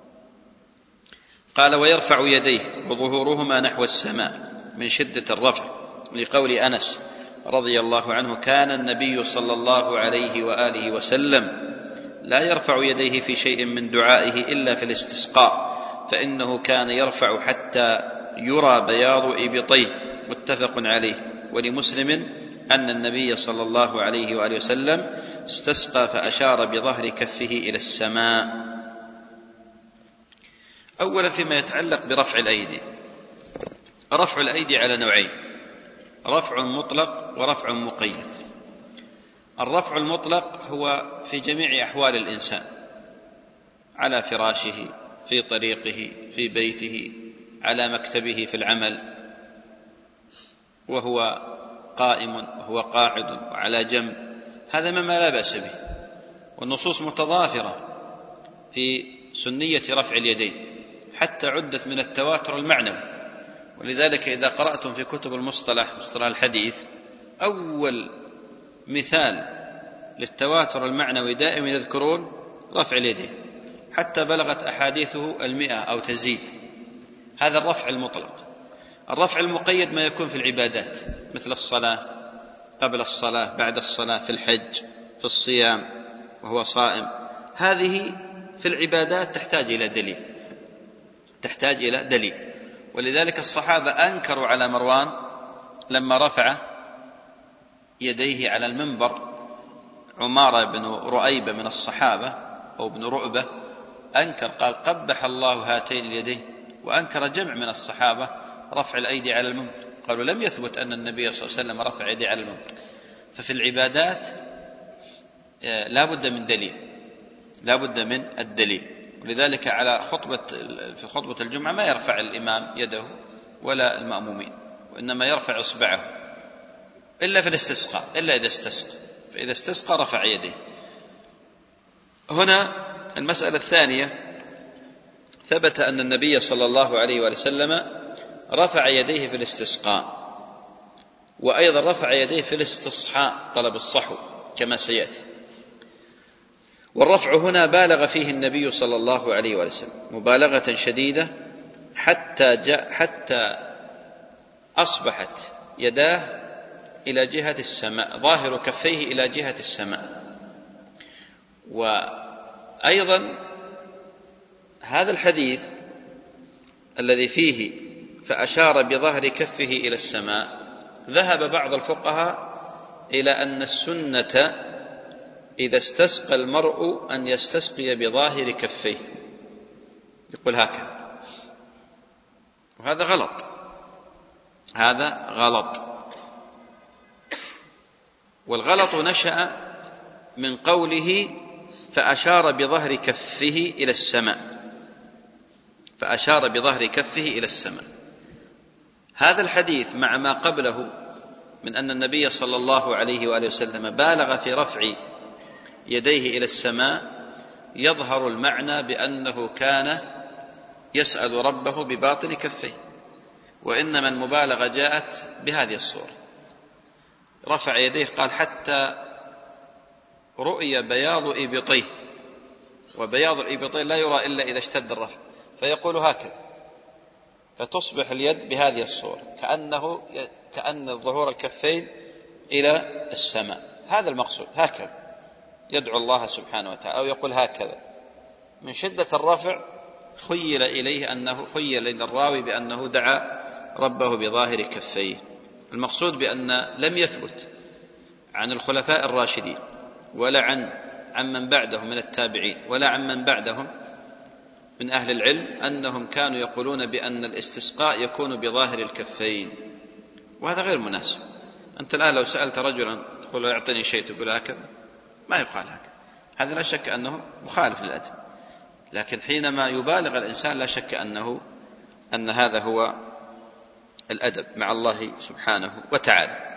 Speaker 1: قال ويرفع يديه وظهورهما نحو السماء من شدة الرفع، لقول أنس رضي الله عنه كان النبي صلى الله عليه وآله وسلم لا يرفع يديه في شيء من دعائه إلا في الاستسقاء، فإنه كان يرفع حتى يرى بياض إبطيه، متفق عليه. ولمسلم أن النبي صلى الله عليه وآله وسلم استسقى فأشار بظهر كفه إلى السماء. أولا فيما يتعلق برفع الأيدي، رفع الأيدي على نوعين، رفع مطلق ورفع مقيد. الرفع المطلق هو في جميع أحوال الإنسان، على فراشه، في طريقه، في بيته، على مكتبه في العمل، وهو قائم وهو قاعد وعلى جنب، هذا مما لا بأس به، والنصوص متضافرة في سنية رفع اليدين حتى عدت من التواتر المعنوي. ولذلك إذا قرأتم في كتب المصطلح مصطلح الحديث، أول مثال للتواتر المعنوي دائما يذكرون رفع اليدين، حتى بلغت أحاديثه المئة أو تزيد. هذا الرفع المطلق. الرفع المقيد ما يكون في العبادات، مثل الصلاة، قبل الصلاة، بعد الصلاة، في الحج، في الصيام وهو صائم، هذه في العبادات تحتاج إلى دليل، تحتاج إلى دليل. ولذلك الصحابة أنكروا على مروان لما رفع يديه على المنبر، عمارة بن رؤيبة من الصحابة أو بن رؤبة أنكر، قال قبح الله هاتين اليدين. وأنكر جمع من الصحابة رفع الأيدي على المنبر، قالوا لم يثبت أن النبي صلى الله عليه وسلم رفع يديه على المنبر. ففي العبادات لا بد من دليل، لا بد من الدليل. ولذلك على خطبة في خطبة الجمعة ما يرفع الإمام يده ولا المأمومين، وإنما يرفع إصبعه، إلا في الاستسقاء، إلا إذا استسقى، فإذا استسقى رفع يديه. هنا المسألة الثانية، ثبت أن النبي صلى الله عليه وسلم رفع يديه في الاستسقاء، وأيضا رفع يديه في الاستصحاء، طلب الصحو، كما سيأتي. والرفع هنا بالغ فيه النبي صلى الله عليه وسلم مبالغة شديدة، حتى جاء حتى أصبحت يداه إلى جهة السماء، ظاهر كفيه إلى جهة السماء. وأيضا هذا الحديث الذي فيه فأشار بظهر كفه إلى السماء، ذهب بعض الفقهاء إلى أن السنة إذا استسقى المرء أن يستسقي بظاهر كفيه، يقول هكذا، وهذا غلط، هذا غلط. والغلط نشأ من قوله فأشار بظهر كفه إلى السماء فأشار بظهر كفه إلى السماء. هذا الحديث مع ما قبله من أن النبي صلى الله عليه وآله وسلم بالغ في رفع يديه إلى السماء يظهر المعنى بأنه كان يسأل ربه بباطن كفيه، وإنما المبالغة جاءت بهذه الصورة، رفع يديه قال حتى رؤي بياض إبطيه، وبياض الإبطين لا يرى إلا إذا اشتد الرفع، فيقول هكذا، فتصبح اليد بهذه الصورة كأنه كأن ظهور الكفين إلى السماء. هذا المقصود، هكذا يدعو الله سبحانه وتعالى، أو يقول هكذا. من شدة الرفع خيل إليه أنه خيل إلى الراوي بأنه دعا ربه بظاهر كفيه. المقصود بأن لم يثبت عن الخلفاء الراشدين ولا عن عمن بعدهم من التابعين ولا عمن بعدهم من أهل العلم أنهم كانوا يقولون بأن الاستسقاء يكون بظاهر الكفين، وهذا غير مناسب. أنت الآن لو سألت رجلا تقول له اعطني شيء تقول هكذا، ما يقال هكذا، هذا لا شك أنه مخالف للأدب. لكن حينما يبالغ الإنسان لا شك أنه أن هذا هو الأدب مع الله سبحانه وتعالى.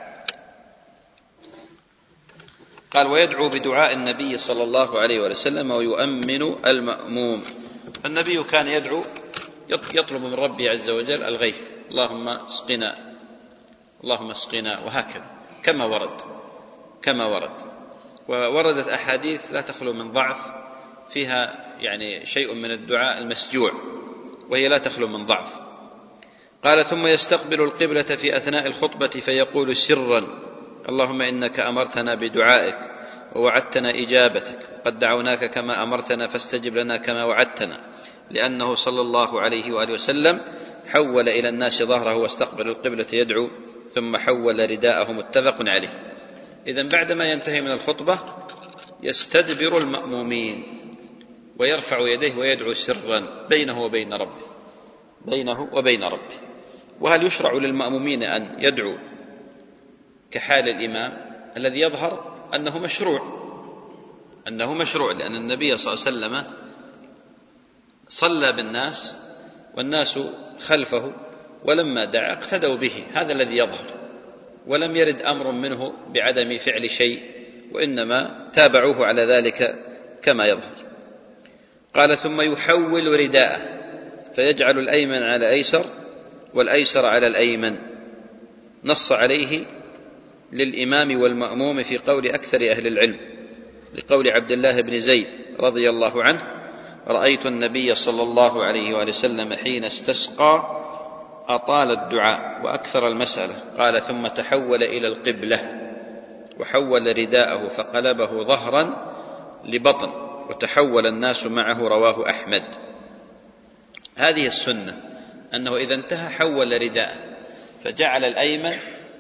Speaker 1: قال ويدعو بدعاء النبي صلى الله عليه وسلم ويؤمن المأموم. النبي كان يدعو يطلب من ربه عز وجل الغيث، اللهم اسقنا اللهم اسقنا، وهكذا كما ورد كما ورد ووردت أحاديث لا تخلو من ضعف فيها يعني شيء من الدعاء المسجوع، وهي لا تخلو من ضعف. قال ثم يستقبل القبلة في أثناء الخطبة فيقول سرا اللهم إنك أمرتنا بدعائك ووعدتنا إجابتك، قد دعوناك كما أمرتنا فاستجب لنا كما وعدتنا، لأنه صلى الله عليه وآله وسلم حول إلى الناس ظهره واستقبل القبلة يدعو ثم حول رداءه، متفق عليه. إذن بعدما ينتهي من الخطبة يستدبر المأمومين ويرفع يديه ويدعو سرا بينه وبين ربه بينه وبين ربه. وهل يشرع للمأمومين أن يدعو كحال الإمام؟ الذي يظهر أنه مشروع أنه مشروع لأن النبي صلى الله عليه وسلم صلى بالناس والناس خلفه، ولما دعا اقتدوا به، هذا الذي يظهر، ولم يرد أمر منه بعدم فعل شيء، وإنما تابعوه على ذلك كما يظهر. قال ثم يحول رداءه فيجعل الأيمن على أيسر والأيسر على الأيمن، نص عليه للإمام والمأموم في قول أكثر أهل العلم، لقول عبد الله بن زيد رضي الله عنه رأيت النبي صلى الله عليه وآله وسلم حين استسقى أطال الدعاء وأكثر المسألة. قال ثم تحول إلى القبلة وحول رداءه فقلبه ظهرا لبطن وتحول الناس معه، رواه أحمد. هذه السنة، أنه إذا انتهى حول رداءه فجعل الأيمن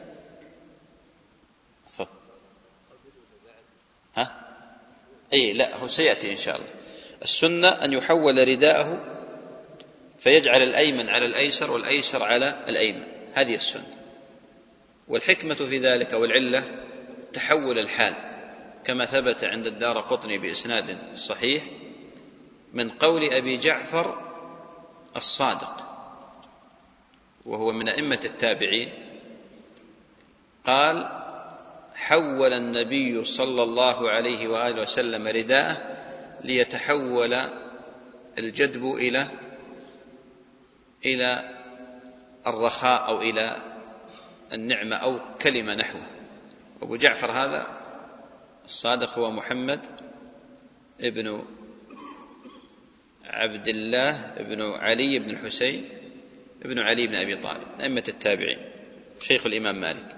Speaker 1: ها أي لا هو سيأتي إن شاء الله. السنة أن يحول رداءه فيجعل الأيمن على الأيسر والأيسر على الأيمن، هذه السنة. والحكمة في ذلك والعلة تحول الحال، كما ثبت عند الدارقطني بإسناد صحيح من قول أبي جعفر الصادق وهو من أئمة التابعين، قال حول النبي صلى الله عليه وآله وسلم رداءه ليتحول الجدب إلى إلى الرخاء أو إلى النعمة أو كلمة نحوه. أبو جعفر هذا الصادق هو محمد ابن عبد الله ابن علي بن الحسين ابن علي بن أبي طالب، أئمة التابعين، شيخ الإمام مالك.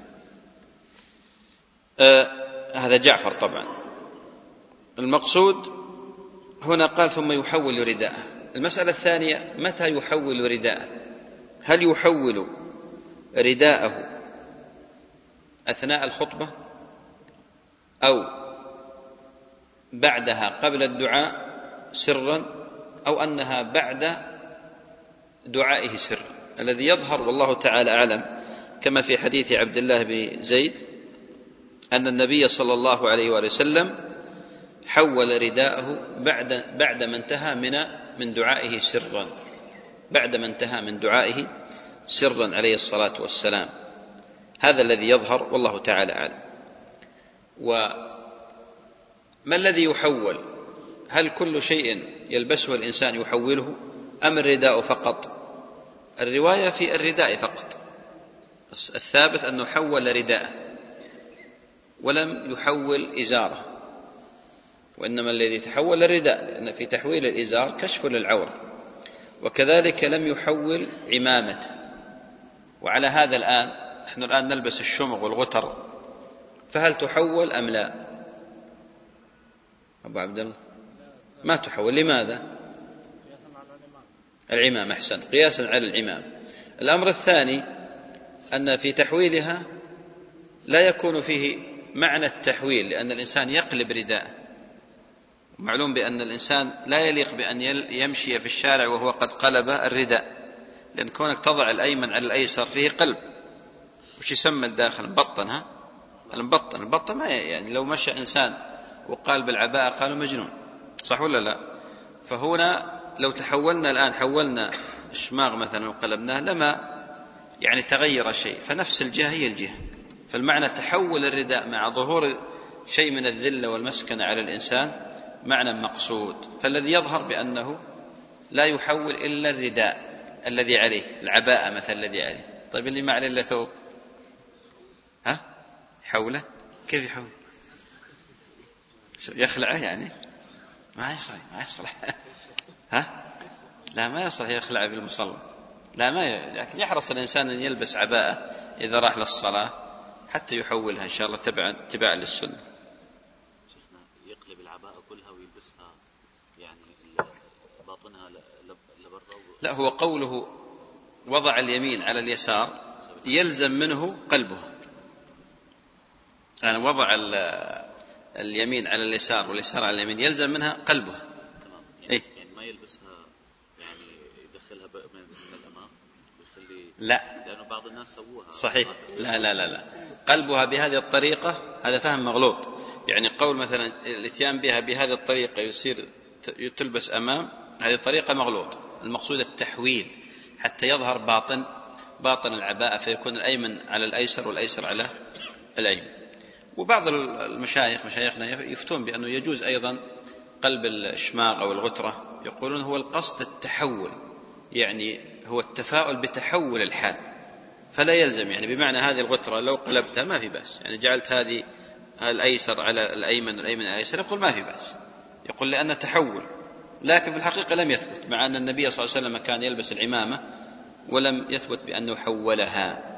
Speaker 1: آه هذا جعفر طبعا. المقصود هنا قال ثم يحول رداءه. المسألة الثانية متى يحول رداءه؟ هل يحول رداءه أثناء الخطبة أو بعدها قبل الدعاء سرا، أو أنها بعد دعائه سرا؟ الذي يظهر والله تعالى أعلم كما في حديث عبد الله بن زيد أن النبي صلى الله عليه وآله وسلم حول رداءه بعد بعد ما انتهى من من دعائه سرا بعد ما انتهى من دعائه سرا عليه الصلاة والسلام. هذا الذي يظهر والله تعالى أعلم. وما الذي يحول؟ هل كل شيء يلبسه الإنسان يحوله أم الرداء فقط؟ الرواية في الرداء فقط، الثابت أنه حول رداءه ولم يحول إزاره، وإنما الذي تحول الرداء، لأن في تحويل الإزار كشف للعورة. وكذلك لم يحول عمامته. وعلى هذا الآن نحن الآن نلبس الشمغ والغتر، فهل تحول أم لا؟ أبو عبد الله ما تحول. لماذا؟ العمام. أحسنت، قياسا على العمام. الأمر الثاني أن في تحويلها لا يكون فيه معنى التحويل، لأن الإنسان يقلب رداءه. معلوم بأن الإنسان لا يليق بأن يمشي في الشارع وهو قد قلب الرداء، لأن كونك تضع الأيمن على الأيسر فيه قلب. وش يسمى الداخل؟ المبطن. ها المبطن المبطن ما يعني لو مشى إنسان وقال بالعباءة قالوا مجنون، صح ولا لا؟ فهنا لو تحولنا الآن حولنا الشماغ مثلا وقلبناه لما يعني تغير شيء، فنفس الجهة هي الجهة. فالمعنى تحول الرداء مع ظهور شيء من الذلة والمسكنة على الإنسان معنى مقصود. فالذي يظهر بأنه لا يحول إلا الرداء الذي عليه، العباءة مثلا الذي عليه. طيب اللي ما عليه إلا ثوب ها حوله؟ كيف يحول؟ يخلعه يعني؟ ما يصلح ما يصلح ها لا ما يصلح يخلعه بالمصلى، لا ما ي... لكن يحرص الإنسان أن يلبس عباءة إذا راح للصلاة حتى يحولها إن شاء الله تبعا تبعا للسنة.
Speaker 2: شيخنا يقلب العباءة كلها ويلبسها يعني باطنها لبرا؟
Speaker 1: لا، هو قوله وضع اليمين على اليسار يلزم منه قلبها، يعني وضع اليمين على اليسار واليسار على اليمين يلزم منها قلبها.
Speaker 2: يعني, إيه؟ يعني ما يلبسها يعني يدخلها من الأمام ويخلي،
Speaker 1: لا
Speaker 2: لأنه بعض الناس سووها
Speaker 1: صحيح. لا لا لا لا قلبها بهذه الطريقة هذا فهم مغلوط. يعني قول مثلا الاتيان بها بهذه الطريقة يصير تلبس أمام، هذه طريقة مغلوط. المقصود التحويل حتى يظهر باطن باطن العباءة، فيكون الأيمن على الأيسر والأيسر على الأيمن. وبعض المشايخ مشايخنا يفتون بأنه يجوز أيضا قلب الشماغ أو الغترة، يقولون هو القصد التحول، يعني هو التفاؤل بتحول الحال، فلا يلزم يعني بمعنى هذه الغترة لو قلبتها ما في بأس، يعني جعلت هذه الأيسر على الأيمن والأيمن على الأيسر، يقول ما في بأس، يقول لأن تحول. لكن في الحقيقة لم يثبت، مع أن النبي صلى الله عليه وسلم كان يلبس العمامة ولم يثبت بأنه حولها.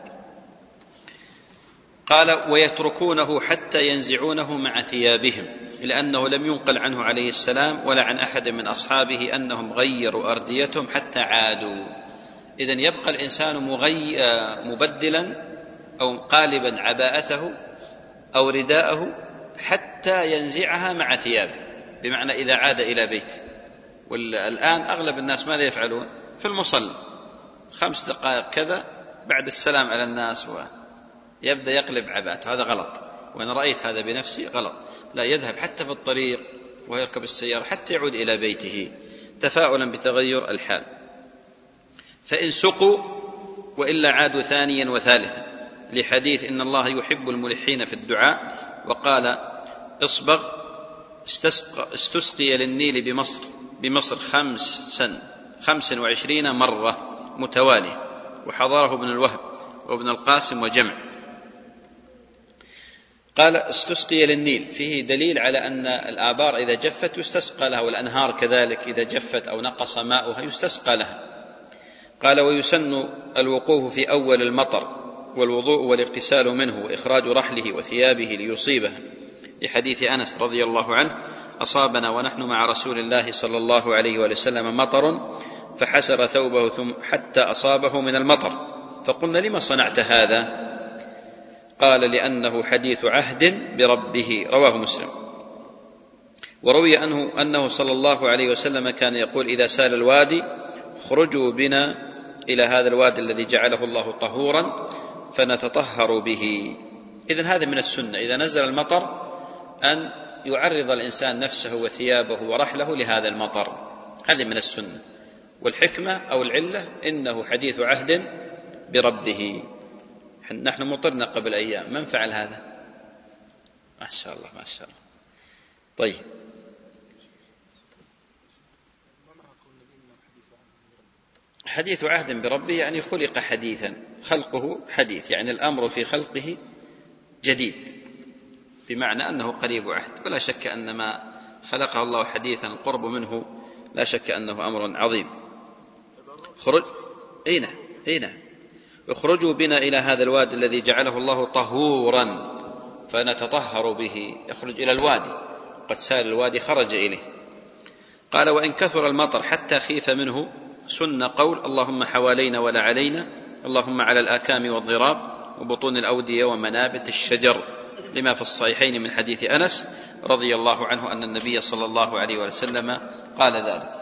Speaker 1: قال ويتركونه حتى ينزعونه مع ثيابهم، لأنه لم ينقل عنه عليه السلام ولا عن أحد من أصحابه أنهم غيروا أرديتهم حتى عادوا. إذن يبقى الإنسان مغي... مبدلا أو قالبا عباءته أو رداءه حتى ينزعها مع ثيابه، بمعنى إذا عاد إلى بيته. والآن أغلب الناس ماذا يفعلون؟ في المصلى خمس دقائق كذا بعد السلام على الناس ويبدأ يقلب عباءته، هذا غلط. وأنا رأيت هذا بنفسي غلط. لا، يذهب حتى في الطريق ويركب السيارة حتى يعود إلى بيته تفاؤلا بتغير الحال. فإن سقوا وإلا عادوا ثانيا وثالثا، لحديث إن الله يحب الملحين في الدعاء، وقال اصبغ استسقي للنيل بمصر بمصر خمسا خمس وعشرين مرة متوالية، وحضره ابن الوهب وابن القاسم وجمع. قال استسقي للنيل، فيه دليل على أن الآبار إذا جفت يستسقى لها، والأنهار كذلك إذا جفت أو نقص ماؤها يستسقى لها. قال ويسن الوقوف في أول المطر والوضوء والاغتسال منه وإخراج رحله وثيابه ليصيبه، لحديث أنس رضي الله عنه أصابنا ونحن مع رسول الله صلى الله عليه وسلم مطر فحسر ثوبه ثم حتى أصابه من المطر، فقلنا لما صنعت هذا؟ قال لأنه حديث عهد بربه، رواه مسلم. وروي أنه, أنه صلى الله عليه وسلم كان يقول إذا سال الوادي خرجوا بنا إلى هذا الوادي الذي جعله الله طهورا فنتطهر به. إذن هذا من السنة، إذا نزل المطر أن يعرض الإنسان نفسه وثيابه ورحله لهذا المطر، هذه من السنة. والحكمة أو العلة إنه حديث عهد بربه. نحن مطرنا قبل أيام، من فعل هذا؟ ما شاء الله ما شاء الله. طيب، حديث عهد بربه يعني خلق حديثا، خلقه حديث، يعني الأمر في خلقه جديد، بمعنى أنه قريب عهد. ولا شك أن ما خلقه الله حديثا القرب منه لا شك أنه أمر عظيم. خرج إينا إينا اخرجوا بنا إلى هذا الوادي الذي جعله الله طهورا فنتطهر به. يخرج إلى الوادي، قد سال الوادي خرج إليه. قال: وإن كثر المطر حتى خيف منه سن قول: اللهم حوالينا ولا علينا، اللهم على الآكام والضراب وبطون الأودية ومنابت الشجر، لما في الصحيحين من حديث أنس رضي الله عنه أن النبي صلى الله عليه وسلم قال ذلك.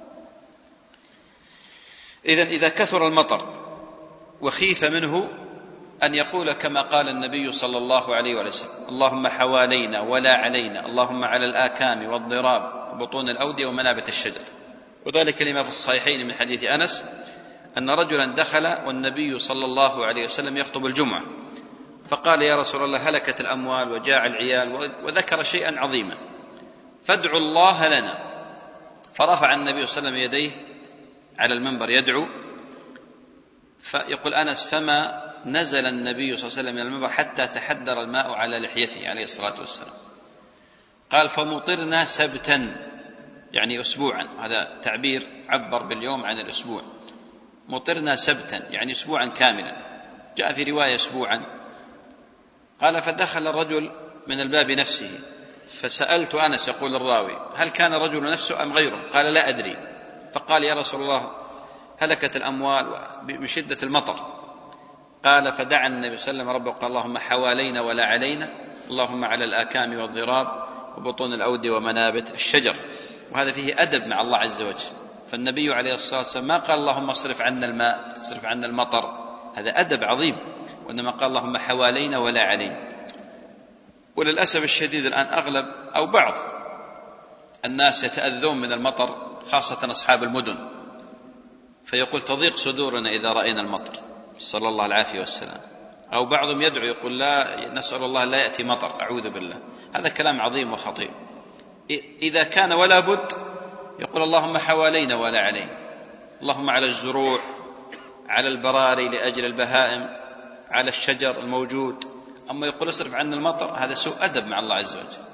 Speaker 1: إذن إذا كثر المطر وخيف منه أن يقول كما قال النبي صلى الله عليه وسلم: اللهم حوالينا ولا علينا، اللهم على الآكام والضراب وبطون الأودية ومنابت الشجر. وذلك لما في الصحيحين من حديث أنس أن رجلا دخل والنبي صلى الله عليه وسلم يخطب الجمعة، فقال: يا رسول الله، هلكت الأموال وجاع العيال، وذكر شيئا عظيما، فادعوا الله لنا. فرفع النبي صلى الله عليه وسلم يديه على المنبر يدعو. فيقول أنس: فما نزل النبي صلى الله عليه وسلم من المنبر حتى تحدر الماء على لحيته عليه الصلاة والسلام. قال: فمطرنا سبتا، يعني أسبوعا، هذا تعبير عبر باليوم عن الأسبوع. مطرنا سبتا يعني أسبوعا كاملا، جاء في رواية أسبوعا. قال: فدخل الرجل من الباب نفسه، فسألت أنس، يقول الراوي: هل كان الرجل نفسه أم غيره؟ قال: لا أدري. فقال: يا رسول الله، هلكت الأموال من شدة المطر. قال: فدعا النبي صلى الله عليه وسلم ربه قال: اللهم حوالينا ولا علينا، اللهم على الآكام والضراب وبطون الأودية ومنابت الشجر. وهذا فيه أدب مع الله عز وجل. فالنبي عليه الصلاة والسلام ما قال: اللهم اصرف عنا الماء، اصرف عنا المطر، هذا أدب عظيم، وإنما قال: اللهم حوالينا ولا علينا. وللأسف الشديد الآن أغلب أو بعض الناس يتأذون من المطر، خاصة أصحاب المدن، فيقول: تضيق صدورنا إذا رأينا المطر، صلى الله العافية والسلام. أو بعضهم يدعو يقول: لا، نسأل الله لا يأتي مطر، أعوذ بالله. هذا كلام عظيم وخطير. إذا كان ولا بد يقول: اللهم حوالينا ولا علينا، اللهم على الزروع، على البراري لأجل البهائم، على الشجر الموجود. أما يقول اصرف عنا المطر، هذا سوء أدب مع الله عز وجل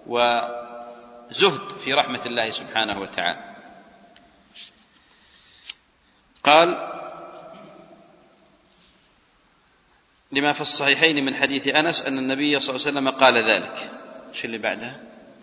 Speaker 1: وزهد في رحمة الله سبحانه وتعالى. قال: لما في الصحيحين من حديث أنس أن النبي صلى الله عليه وسلم قال ذلك. شو اللي بعدها؟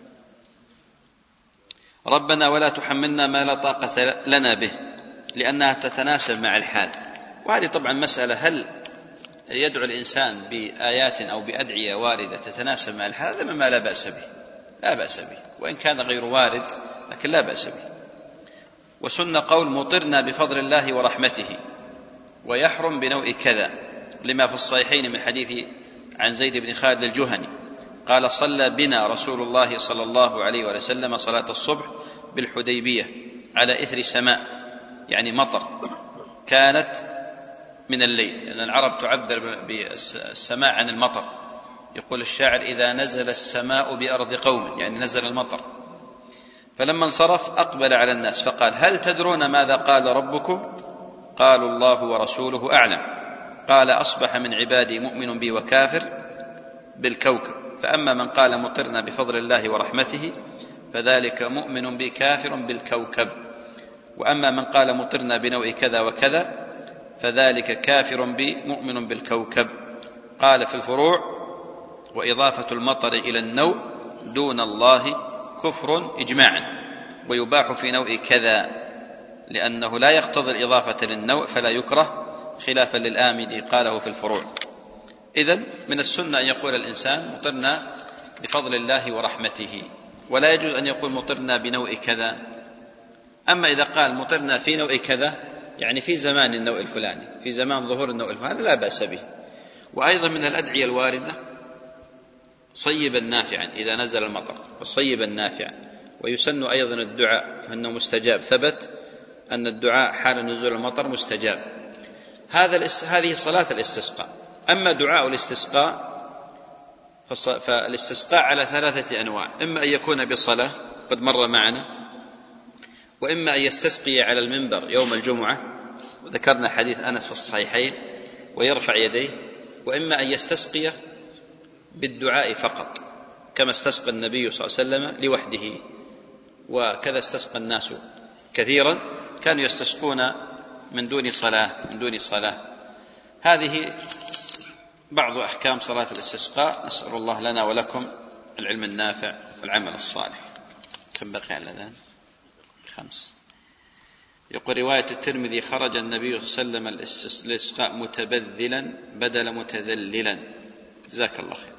Speaker 1: ربنا ولا تحملنا ما لا طاقة لنا به، لأنها تتناسب مع الحال. وهذه طبعا مسألة، هل يدعو الإنسان بآيات أو بأدعية واردة تتناسب مع الحال؟ هذا مما لا بأس به، لا بأس به، وإن كان غير وارد لكن لا بأس به. وسن قول: مطرنا بفضل الله ورحمته، ويحرم بنوء كذا، لما في الصحيحين من حديث عن زيد بن خالد الجهني قال: صلى بنا رسول الله صلى الله عليه وسلم صلاة الصبح بالحديبية على إثر سماء، يعني مطر، كانت من الليل، لأن العرب تعبر بالسماء عن المطر. يقول الشاعر: إذا نزل السماء بأرض قوم، يعني نزل المطر. فلما انصرف أقبل على الناس فقال: هل تدرون ماذا قال ربكم؟ قالوا: الله ورسوله أعلم. قال: أصبح من عبادي مؤمن بي وكافر بالكوكب، فأما من قال مطرنا بفضل الله ورحمته فذلك مؤمن بي كافر بالكوكب، وأما من قال مطرنا بنوء كذا وكذا فذلك كافر بي مؤمن بالكوكب. قال في الفروع: وإضافة المطر إلى النوء دون الله كفر إجماعا، ويباح في نوء كذا، لأنه لا يقتضي الإضافة للنوء فلا يكره، خلافا للآمدي قاله في الفروع. إذن من السنة أن يقول الإنسان: مطرنا بفضل الله ورحمته، ولا يجوز أن يقول مطرنا بنوء كذا. أما إذا قال مطرنا في نوء كذا، يعني في زمان النوء الفلاني، في زمان ظهور النوء الفلاني، هذا لا بأس به. وأيضا من الأدعية الواردة صيبا نافعا إذا نزل المطر، وصيبا نافعا. ويسن أيضا الدعاء فإنه مستجاب، ثبت أن الدعاء حال نزول المطر مستجاب. هذا هذه صلاة الاستسقاء. أما دعاء الاستسقاء فالاستسقاء على ثلاثة أنواع: إما أن يكون بصلاة قد مر معنا، وإما أن يستسقي على المنبر يوم الجمعة، وذكرنا حديث أنس في الصحيحين ويرفع يديه، وإما أن يستسقي بالدعاء فقط كما استسقى النبي صلى الله عليه وسلم لوحده، وكذا استسقى الناس كثيرا، كانوا يستسقون من دون صلاة من دون صلاة. هذه بعض أحكام صلاة الاستسقاء. نسأل الله لنا ولكم العلم النافع والعمل الصالح. كم بقي على الأذان؟ خمس. يقول رواية الترمذي: خرج النبي صلى الله عليه وسلم الاستسقاء متبذلا بدل متذللا. جزاك الله خير.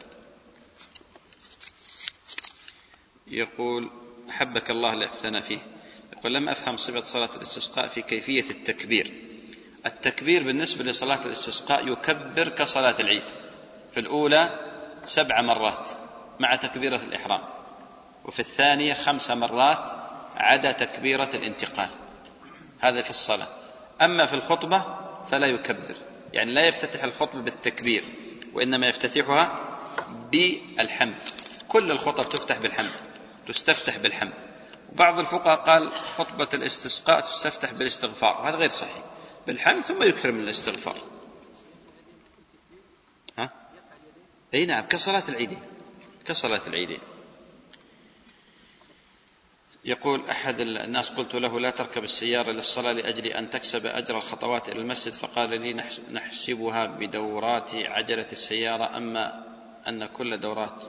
Speaker 1: يقول حبك الله لأحسن فيه. يقول لم أفهم صفة صلاة الاستسقاء في كيفية التكبير. التكبير بالنسبة لصلاة الاستسقاء يكبر كصلاة العيد، في الأولى سبع مرات مع تكبيرة الإحرام، وفي الثانية خمس مرات عدا تكبيرة الانتقال. هذا في الصلاة. أما في الخطبة فلا يكبر، يعني لا يفتتح الخطبة بالتكبير، وإنما يفتتحها بالحمد. كل الخطب تفتح بالحمد، تستفتح بالحمد. وبعض الفقهاء قال خطبة الاستسقاء تستفتح بالاستغفار، وهذا غير صحيح، بالحمد ثم يكثر من الاستغفار. ها؟ أي نعم، كصلاة العيدين، كصلاة العيدين. يقول أحد الناس: قلت له لا تركب السيارة للصلاة لأجل أن تكسب أجر الخطوات إلى المسجد، فقال لي نحسبها بدورات عجلة السيارة، أما أن كل دورات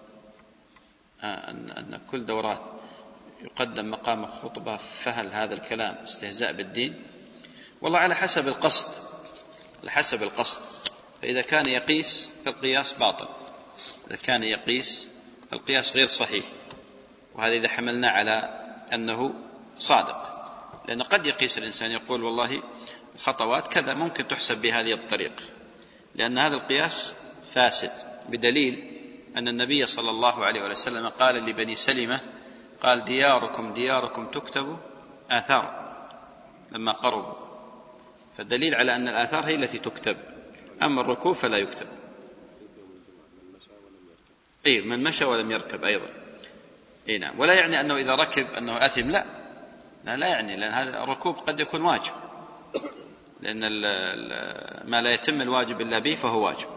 Speaker 1: أن أن كل دورات يقدم مقام خطبة، فهل هذا الكلام استهزاء بالدين؟ والله على حسب القصد، على حسب القصد. فإذا كان يقيس فالقياس باطل، إذا كان يقيس القياس غير صحيح، وهذا إذا حملنا على أنه صادق، لأن قد يقيس الإنسان يقول والله الخطوات كذا ممكن تحسب بهذه الطريقة، لأن هذا القياس فاسد، بدليل أن النبي صلى الله عليه وسلم قال لبني سلمة: قال دياركم دياركم تكتب آثار، لما قربوا. فالدليل على أن الآثار هي التي تكتب، أما الركوب فلا يكتب. أي من مشى ولم يركب أيضا. أي نعم. ولا يعني أنه إذا ركب أنه آثم، لا لا, لا يعني، لأن هذا الركوب قد يكون واجب، لأن ما لا يتم الواجب إلا به فهو واجب.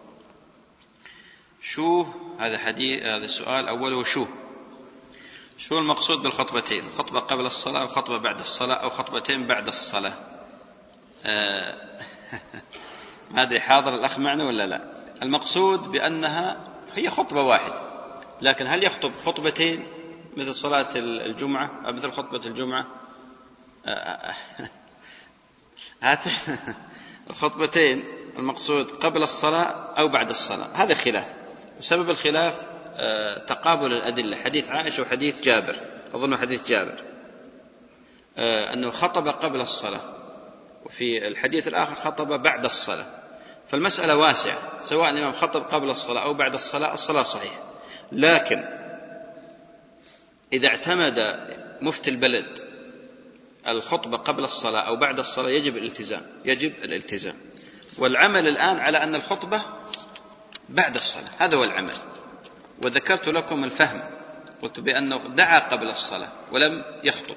Speaker 1: شو هذا حديث، هذا السؤال أوله شو شو المقصود بالخطبتين؟ خطبة قبل الصلاة وخطبة بعد الصلاة، أو خطبتين بعد الصلاة؟ آه ما أدري حاضر الأخ معنا ولا لا. المقصود بأنها هي خطبة واحدة، لكن هل يخطب خطبتين مثل صلاة الجمعة أو مثل خطبة الجمعة؟ آه الخطبتين المقصود قبل الصلاة أو بعد الصلاة، هذا خلاف. وسبب الخلاف آه تقابل الأدلة، حديث عائشة وحديث جابر، أظن حديث جابر آه أنه خطب قبل الصلاة، وفي الحديث الآخر خطب بعد الصلاة. فالمسألة واسعة، سواء الإمام خطب قبل الصلاة أو بعد الصلاة الصلاة صحيحة. لكن إذا اعتمد مفتي البلد الخطبة قبل الصلاة أو بعد الصلاة يجب الالتزام، يجب الالتزام. والعمل الآن على أن الخطبة بعد الصلاة، هذا هو العمل. وذكرت لكم الفهم، قلت بأنه دعا قبل الصلاة ولم يخطب.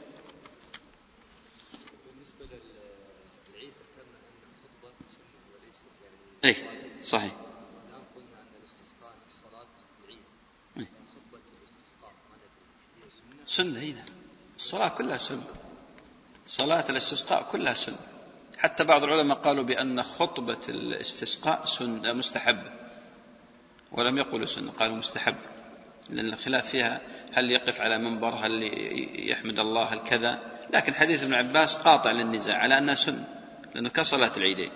Speaker 3: بالنسبة للعيد ذكرنا أن الخطبة سنة وليست يعني
Speaker 1: أي صحيح.
Speaker 3: الآن قلنا أن الاستسقاء في صلاة العيد، خطبة الاستسقاء هي سنة.
Speaker 1: سنة هنا الصلاة كلها سنة، صلاة الاستسقاء كلها سنة. حتى بعض العلماء قالوا بأن خطبة الاستسقاء سنة مستحبة، ولم يقولوا سنة، قالوا مستحب، لأن الخلاف فيها هل يقف على منبر، هل يحمد الله، هل كذا. لكن حديث ابن عباس قاطع للنزاع على أنها سنة، لأنه كصلاة العيدين.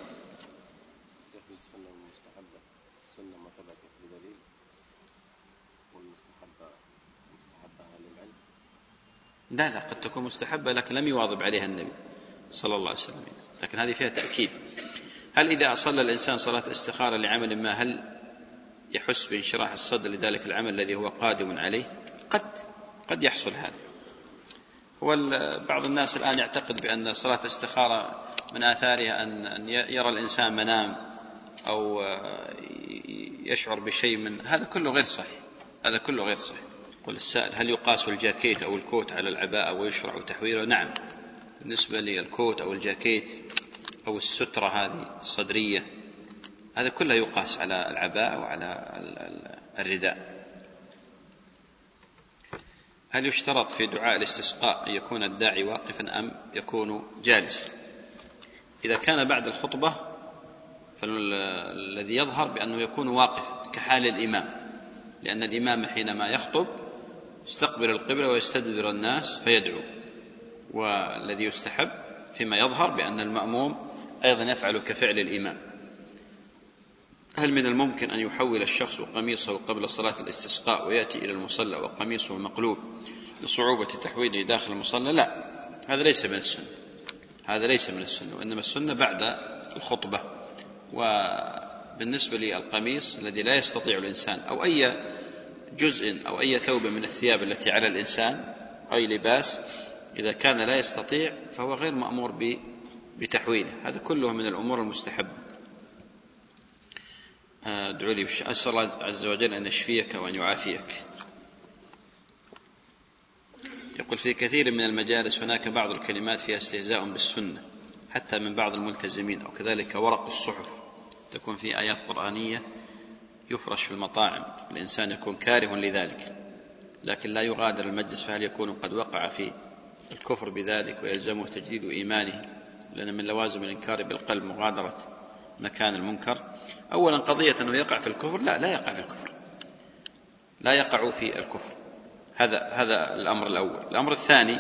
Speaker 4: السنة ما ثبت بدليل، والمستحبة مستحبة للعلم.
Speaker 1: لا لا، قد تكون مستحبة لكن لم يواظب عليها النبي صلى الله عليه وسلم، لكن هذه فيها تأكيد. هل إذا صلى الإنسان صلاة استخارة لعمل ما هل يحس بانشراح الصدر لذلك العمل الذي هو قادم عليه، قد قد يحصل هذا. بعض الناس الآن يعتقد بأن صلاة الاستخارة من آثارها أن يرى الإنسان منام أو يشعر بشيء من هذا، كله غير صحيح، هذا كله غير صحيح. قل السائل: هل يقاس الجاكيت أو الكوت على العباءة ويشرع تحويله؟ نعم، بالنسبة للكوت أو الجاكيت أو السترة هذه الصدرية، هذا كله يقاس على العباءة وعلى الرداء. هل يشترط في دعاء الاستسقاء أن يكون الداعي واقفا أم يكون جالس؟ إذا كان بعد الخطبة فالذي يظهر بأنه يكون واقفا كحال الإمام، لأن الإمام حينما يخطب يستقبل القبلة ويستدبر الناس فيدعو، والذي يستحب فيما يظهر بأن المأموم أيضا يفعل كفعل الإمام. هل من الممكن أن يحول الشخص قميصه قبل صلاة الاستسقاء ويأتي إلى المصلى وقميصه مقلوب لصعوبة تحويله داخل المصلى؟ لا، هذا ليس من السنة، هذا ليس من السنة، وإنما السنة بعد الخطبة. وبالنسبة للقميص الذي لا يستطيع الإنسان أو أي جزء أو أي ثوب من الثياب التي على الإنسان أي لباس، إذا كان لا يستطيع فهو غير مأمور بتحويله، هذا كله من الأمور المستحبة. ادعوا لي، أسأل الله عز وجل أن يشفيك وأن يعافيك. يقول: في كثير من المجالس هناك بعض الكلمات فيها استهزاء بالسنة حتى من بعض الملتزمين، أو كذلك ورق الصحف تكون في آيات قرآنية يفرش في المطاعم، الإنسان يكون كاره لذلك لكن لا يغادر المجلس، فهل يكون قد وقع في الكفر بذلك ويلزمه تجديد إيمانه؟ لأن من لوازم الإنكار بالقلب مغادرة مكان المنكر. أولا قضية أنه يقع في الكفر، لا لا يقع في الكفر، لا يقع في الكفر، هذا هذا الأمر الأول. الأمر الثاني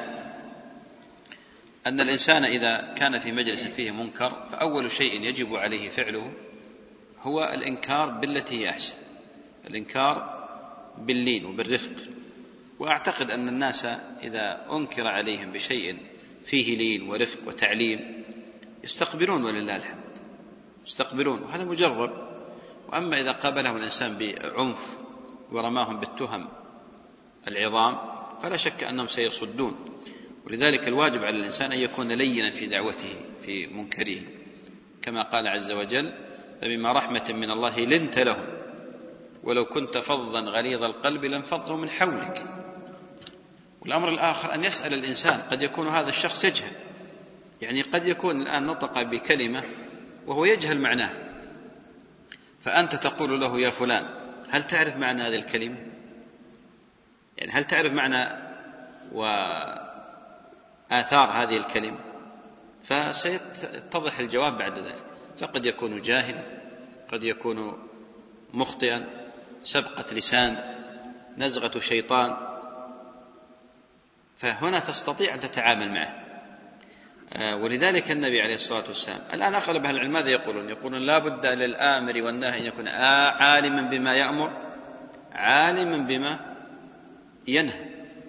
Speaker 1: أن الإنسان إذا كان في مجلس فيه منكر فأول شيء يجب عليه فعله هو الإنكار بالتي هي أحسن، الإنكار باللين وبالرفق. وأعتقد أن الناس إذا أنكر عليهم بشيء فيه لين ورفق وتعليم يستقبلون، ولله الحمد يستقبلون، وهذا مجرب. وأما إذا قابلهم الإنسان بعنف ورماهم بالتهم العظام فلا شك أنهم سيصدون. ولذلك الواجب على الإنسان أن يكون لينا في دعوته في منكره، كما قال عز وجل: فبما رحمة من الله لنت لهم ولو كنت فظا غليظ القلب لانفضوا من حولك. والأمر الآخر أن يسأل الإنسان، قد يكون هذا الشخص يجهل، يعني قد يكون الآن نطق بكلمة وهو يجهل معناه، فأنت تقول له: يا فلان هل تعرف معنى هذه الكلمة؟ يعني هل تعرف معنى وآثار هذه الكلمة؟ فسيتضح الجواب بعد ذلك. فقد يكون جاهلا، قد يكون مخطئا، سبقة لسان، نزغة شيطان، فهنا تستطيع أن تتعامل معه. ولذلك النبي عليه الصلاة والسلام الآن أغلب أهل العلم ماذا يقولون؟ يقولون لا بد للآمر والناهي أن يكون عالما بما يأمر عالما بما ينهى،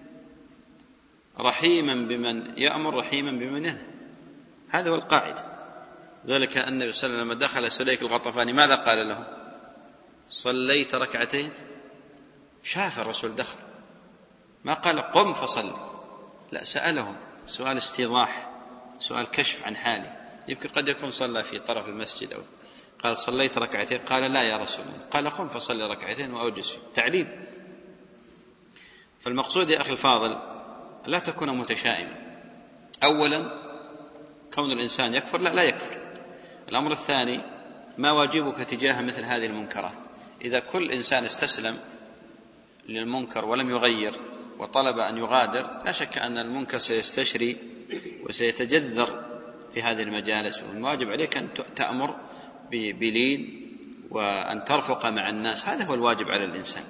Speaker 1: رحيما بمن يأمر رحيما بمن ينهى، هذا هو القاعدة. ذلك النبي صلى الله عليه وسلم لما دخل سليك الغطفاني ماذا قال له؟ صليت ركعتين؟ شاف الرسول دخل، ما قال قم فصل، لا، سألهم سؤال استيضاح، سؤال كشف عن حاله. يمكن قد يكون صلى في طرف المسجد أو قال صليت ركعتين، قال لا يا رسول الله، قال قم فصلي ركعتين وأوجز، تعليم. فالمقصود يا أخي الفاضل لا تكون متشائما. أولا كون الإنسان يكفر، لا لا يكفر. الأمر الثاني ما واجبك تجاه مثل هذه المنكرات. إذا كل إنسان استسلم للمنكر ولم يغير وطلب أن يغادر، لا شك أن المنكر سيستشري وسيتجذر في هذه المجالس. والواجب عليك أن تأمر بلين وأن ترفق مع الناس، هذا هو الواجب على الإنسان.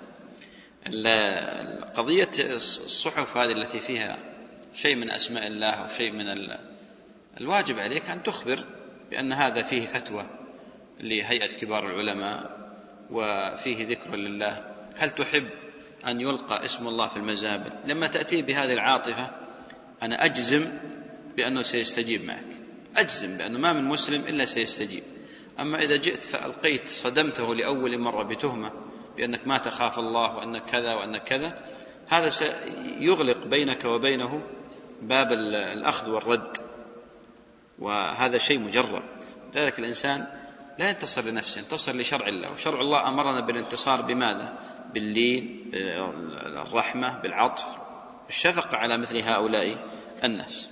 Speaker 1: قضية الصحف هذه التي فيها شيء من أسماء الله أو شيء من الواجب عليك أن تخبر بأن هذا فيه فتوى لهيئة كبار العلماء وفيه ذكر لله. هل تحب أن يلقى اسم الله في المزابل؟ لما تأتي بهذه العاطفة أنا أجزم بأنه سيستجيب معك، أجزم بأنه ما من مسلم إلا سيستجيب. أما إذا جئت فألقيت صدمته لأول مرة بتهمة بأنك ما تخاف الله وأنك كذا وأنك كذا، هذا سيغلق بينك وبينه باب الأخذ والرد، وهذا شيء مجرب. لذلك الإنسان لا ينتصر لنفسه، ينتصر لشرع الله، وشرع الله أمرنا بالانتصار بماذا؟ باللين، بالرحمة، بالعطف، بالشفقة على مثل هؤلاء الناس.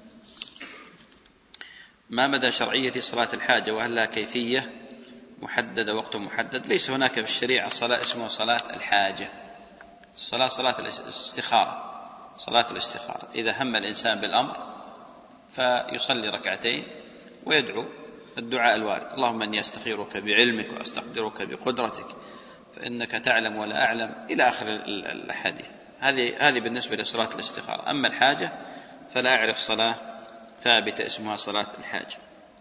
Speaker 1: ما مدى شرعية صلاة الحاجة، وهل لها كيفية محددة وقت محدد؟ ليس هناك في الشريعة صلاة اسمها صلاة الحاجة. الصلاة صلاة الاستخارة، صلاة الاستخارة. إذا هم الإنسان بالأمر فيصلي ركعتين ويدعو الدعاء الوارد: اللهم إني أستخيرك بعلمك وأستقدرك بقدرتك فإنك تعلم ولا أعلم، إلى آخر الأحاديث. هذه هذه بالنسبة لصلاة الاستخارة. أما الحاجة فلا أعرف صلاة ثابتة اسمها صلاة الحاجة.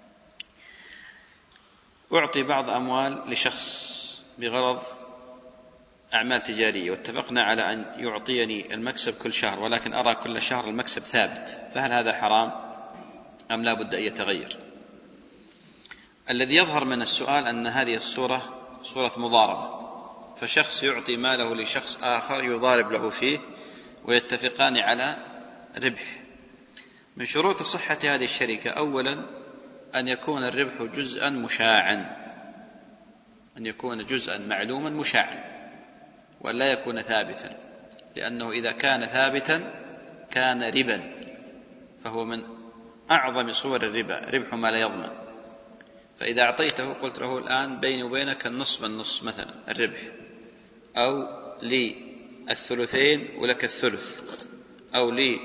Speaker 1: أعطي بعض أموال لشخص بغرض أعمال تجارية، واتفقنا على أن يعطيني المكسب كل شهر، ولكن أرى كل شهر المكسب ثابت، فهل هذا حرام أم لا بد أن يتغير؟ الذي يظهر من السؤال أن هذه الصورة صورة مضاربة، فشخص يعطي ماله لشخص آخر يضارب له فيه ويتفقان على ربح. من شروط صحة هذه الشركة أولا أن يكون الربح جزءا مشاعا، أن يكون جزءا معلوما مشاعا، وأن لا يكون ثابتا، لأنه إذا كان ثابتا كان ربا، فهو من أعظم صور الربا، ربح ما لا يضمن. فإذا أعطيته قلت له الآن بيني وبينك النصف بالنصف مثلا الربح، أو لي الثلثين ولك الثلث، أو لي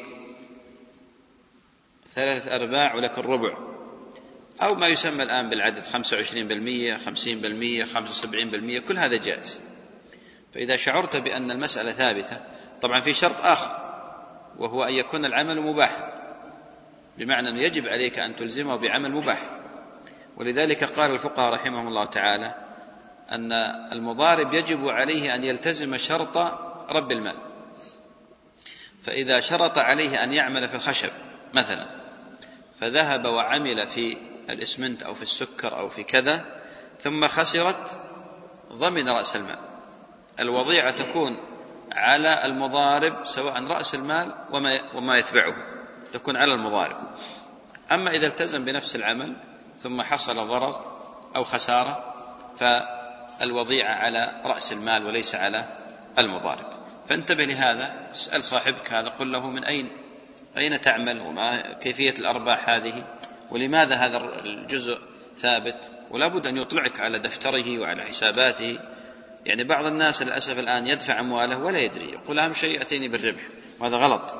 Speaker 1: ثلاثة أرباع ولك الربع، أو ما يسمى الآن بالعدد خمسة وعشرين بالمئة، خمسين بالمئة، خمسة وسبعين بالمئة، كل هذا جائز. فإذا شعرت بأن المسألة ثابتة، طبعا في شرط آخر وهو أن يكون العمل مباح، بمعنى أنه يجب عليك أن تلزمه بعمل مباح. ولذلك قال الفقهاء رحمهم الله تعالى أن المضارب يجب عليه أن يلتزم شرط رب المال. فإذا شرط عليه أن يعمل في الخشب مثلا، فذهب وعمل في الإسمنت أو في السكر أو في كذا، ثم خسرت، ضمن رأس المال. الوضيعة تكون على المضارب، سواء رأس المال وما يتبعه تكون على المضارب. أما إذا التزم بنفس العمل ثم حصل ضرر أو خسارة فالوضيعة على رأس المال وليس على المضارب. فانتبه لهذا، اسأل صاحبك هذا، قل له من أين أين تعمل، وما كيفية الأرباح هذه، ولماذا هذا الجزء ثابت، ولا بد أن يطلعك على دفتره وعلى حساباته. يعني بعض الناس للأسف الآن يدفع أمواله ولا يدري، يقول أهم شيء أتيني بالربح، وهذا غلط.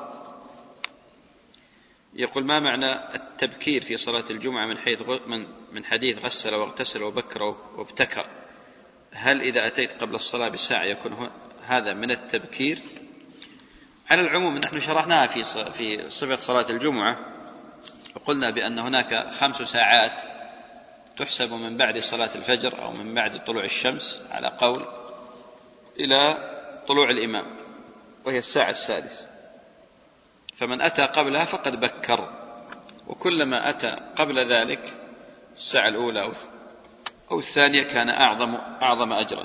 Speaker 1: يقول: ما معنى التبكير في صلاة الجمعة من حيث من من حديث غسل واغتسل وبكر وابتكر؟ هل إذا أتيت قبل الصلاة بساعة يكون هذا من التبكير؟ على العموم نحن شرحناها في في صفة صلاة الجمعة، وقلنا بأن هناك خمس ساعات تحسب من بعد صلاة الفجر أو من بعد طلوع الشمس على قول إلى طلوع الإمام، وهي الساعة السادسة. فمن أتى قبلها فقد بكر، وكلما أتى قبل ذلك الساعة الأولى أو الثانية كان أعظم أعظم أجرا.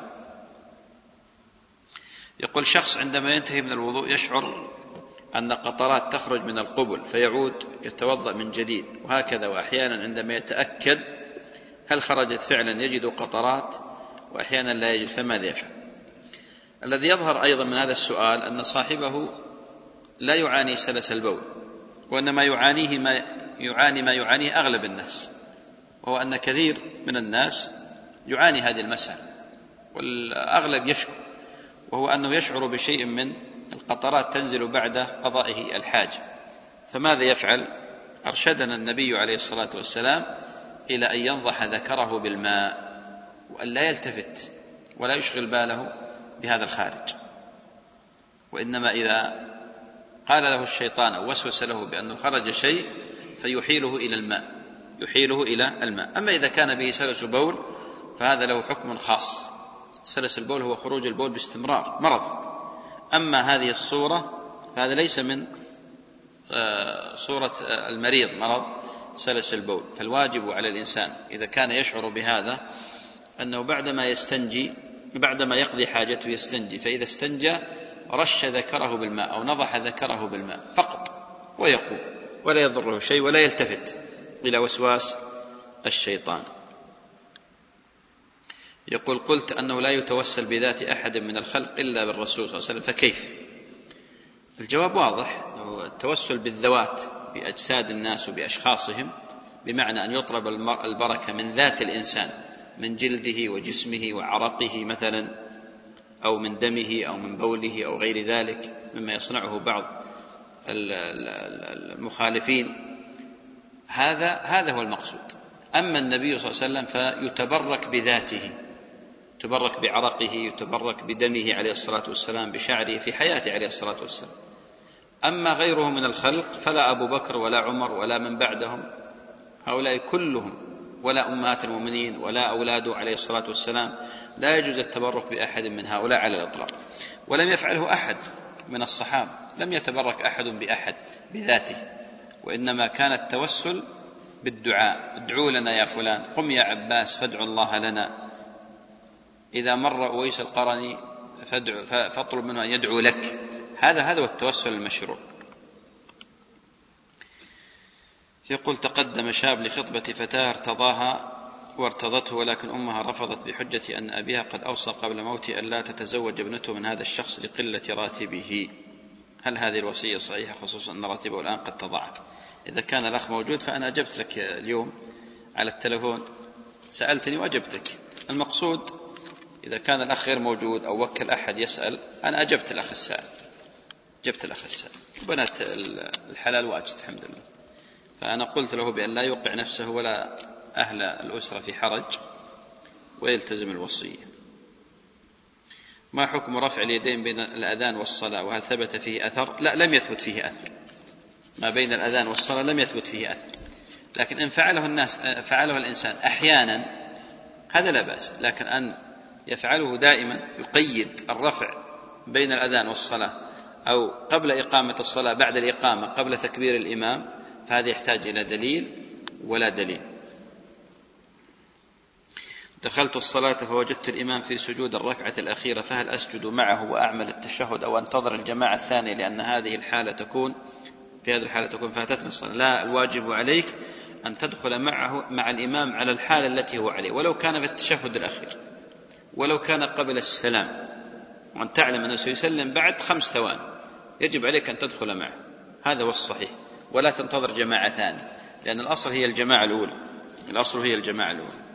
Speaker 1: يقول: شخص عندما ينتهي من الوضوء يشعر أن قطرات تخرج من القبل فيعود يتوضأ من جديد، وهكذا، وأحيانا عندما يتأكد هل خرجت فعلا يجد قطرات، وأحيانا لا يجد، فماذا يفعل؟ الذي يظهر أيضا من هذا السؤال أن صاحبه لا يعاني سلس البول، وإنما يعانيه ما يعاني ما يعانيه أغلب الناس، وهو أن كثير من الناس يعاني هذه المسألة، والأغلب يشكو، وهو أنه يشعر بشيء من القطرات تنزل بعد قضائه الحاجة. فماذا يفعل؟ أرشدنا النبي عليه الصلاة والسلام إلى أن ينضح ذكره بالماء، وأن لا يلتفت ولا يشغل باله بهذا الخارج، وإنما إذا قال له الشيطان أو وسوس له بأنه خرج شيء فيحيله إلى الماء، يحيله إلى الماء. أما إذا كان به سلس بول فهذا له حكم خاص. سلس البول هو خروج البول باستمرار، مرض. أما هذه الصورة فهذا ليس من صورة المريض، مرض سلس البول. فالواجب على الإنسان إذا كان يشعر بهذا أنه بعدما يستنجي بعدما يقضي حاجته يستنجي، فإذا استنجى رش ذكره بالماء أو نضح ذكره بالماء فقط ويقوم ولا يضره شيء ولا يلتفت إلى وسواس الشيطان. يقول: قلت أنه لا يتوسل بذات أحد من الخلق إلا بالرسول صلى الله عليه وسلم، فكيف؟ الجواب واضح، التوسل بالذوات بأجساد الناس وبأشخاصهم، بمعنى أن يطلب البركة من ذات الإنسان، من جلده وجسمه وعرقه مثلا، أو من دمه أو من بوله أو غير ذلك مما يصنعه بعض المخالفين، هذا هذا هو المقصود. أما النبي صلى الله عليه وسلم فيتبرك بذاته، يتبرك بعرقه، يتبرك بدمه عليه الصلاة والسلام، بشعره في حياته عليه الصلاة والسلام. أما غيره من الخلق فلا أبو بكر ولا عمر ولا من بعدهم، هؤلاء كلهم، ولا أمهات المؤمنين ولا أولاده عليه الصلاة والسلام، لا يجوز التبرك بأحد من هؤلاء على الإطلاق، ولم يفعله أحد من الصحابة، لم يتبرك أحد بأحد بذاته، وإنما كان التوسل بالدعاء: ادعوا لنا يا فلان، قم يا عباس فادعوا الله لنا، إذا مر أويس القرني فاطلب منه أن يدعو لك. هذا هذا هو التوسل المشروع. يقول: تقدم شاب لخطبة فتاة ارتضاها وارتضته، ولكن أمها رفضت بحجة أن أبيها قد أوصى قبل موته أن لا تتزوج ابنته من هذا الشخص لقلة راتبه. هل هذه الوصية صحيحة، خصوصا أن راتبه الآن قد تضاعف؟ إذا كان الأخ موجود فأنا أجبت لك اليوم على التلفون، سألتني وأجبتك. المقصود إذا كان الأخ غير موجود أو وكل أحد يسأل، أنا أجبت الأخ السائل، جبت الأخ السائل، بنات الحلال واجد الحمد لله. فأنا قلت له بأن لا يوقع نفسه ولا أهل الأسرة في حرج ويلتزم الوصية. ما حكم رفع اليدين بين الأذان والصلاة، وهل ثبت فيه أثر؟ لا، لم يثبت فيه أثر. ما بين الأذان والصلاة لم يثبت فيه أثر، لكن إن فعله الناس فعله الإنسان أحيانا هذا لا بأس، لكن أن يفعله دائما، يقيد الرفع بين الأذان والصلاة أو قبل إقامة الصلاة، بعد الإقامة، قبل تكبير الإمام، فهذا يحتاج إلى دليل ولا دليل. دخلت الصلاة فوجدت الإمام في سجود الركعة الأخيرة، فهل أسجد معه وأعمل التشهد أو أنتظر الجماعة الثانية، لأن هذه الحالة تكون في هذه الحالة تكون فاتتني الصلاة؟ لا، الواجب عليك أن تدخل معه مع الإمام على الحالة التي هو عليه، ولو كان في التشهد الأخير، ولو كان قبل السلام، وأن تعلم أنه سيسلم بعد خمس ثواني، يجب عليك أن تدخل معه، هذا هو الصحيح، ولا تنتظر جماعة ثانية، لأن الأصل هي الجماعة الأولى، الأصل هي الجماعة الأولى.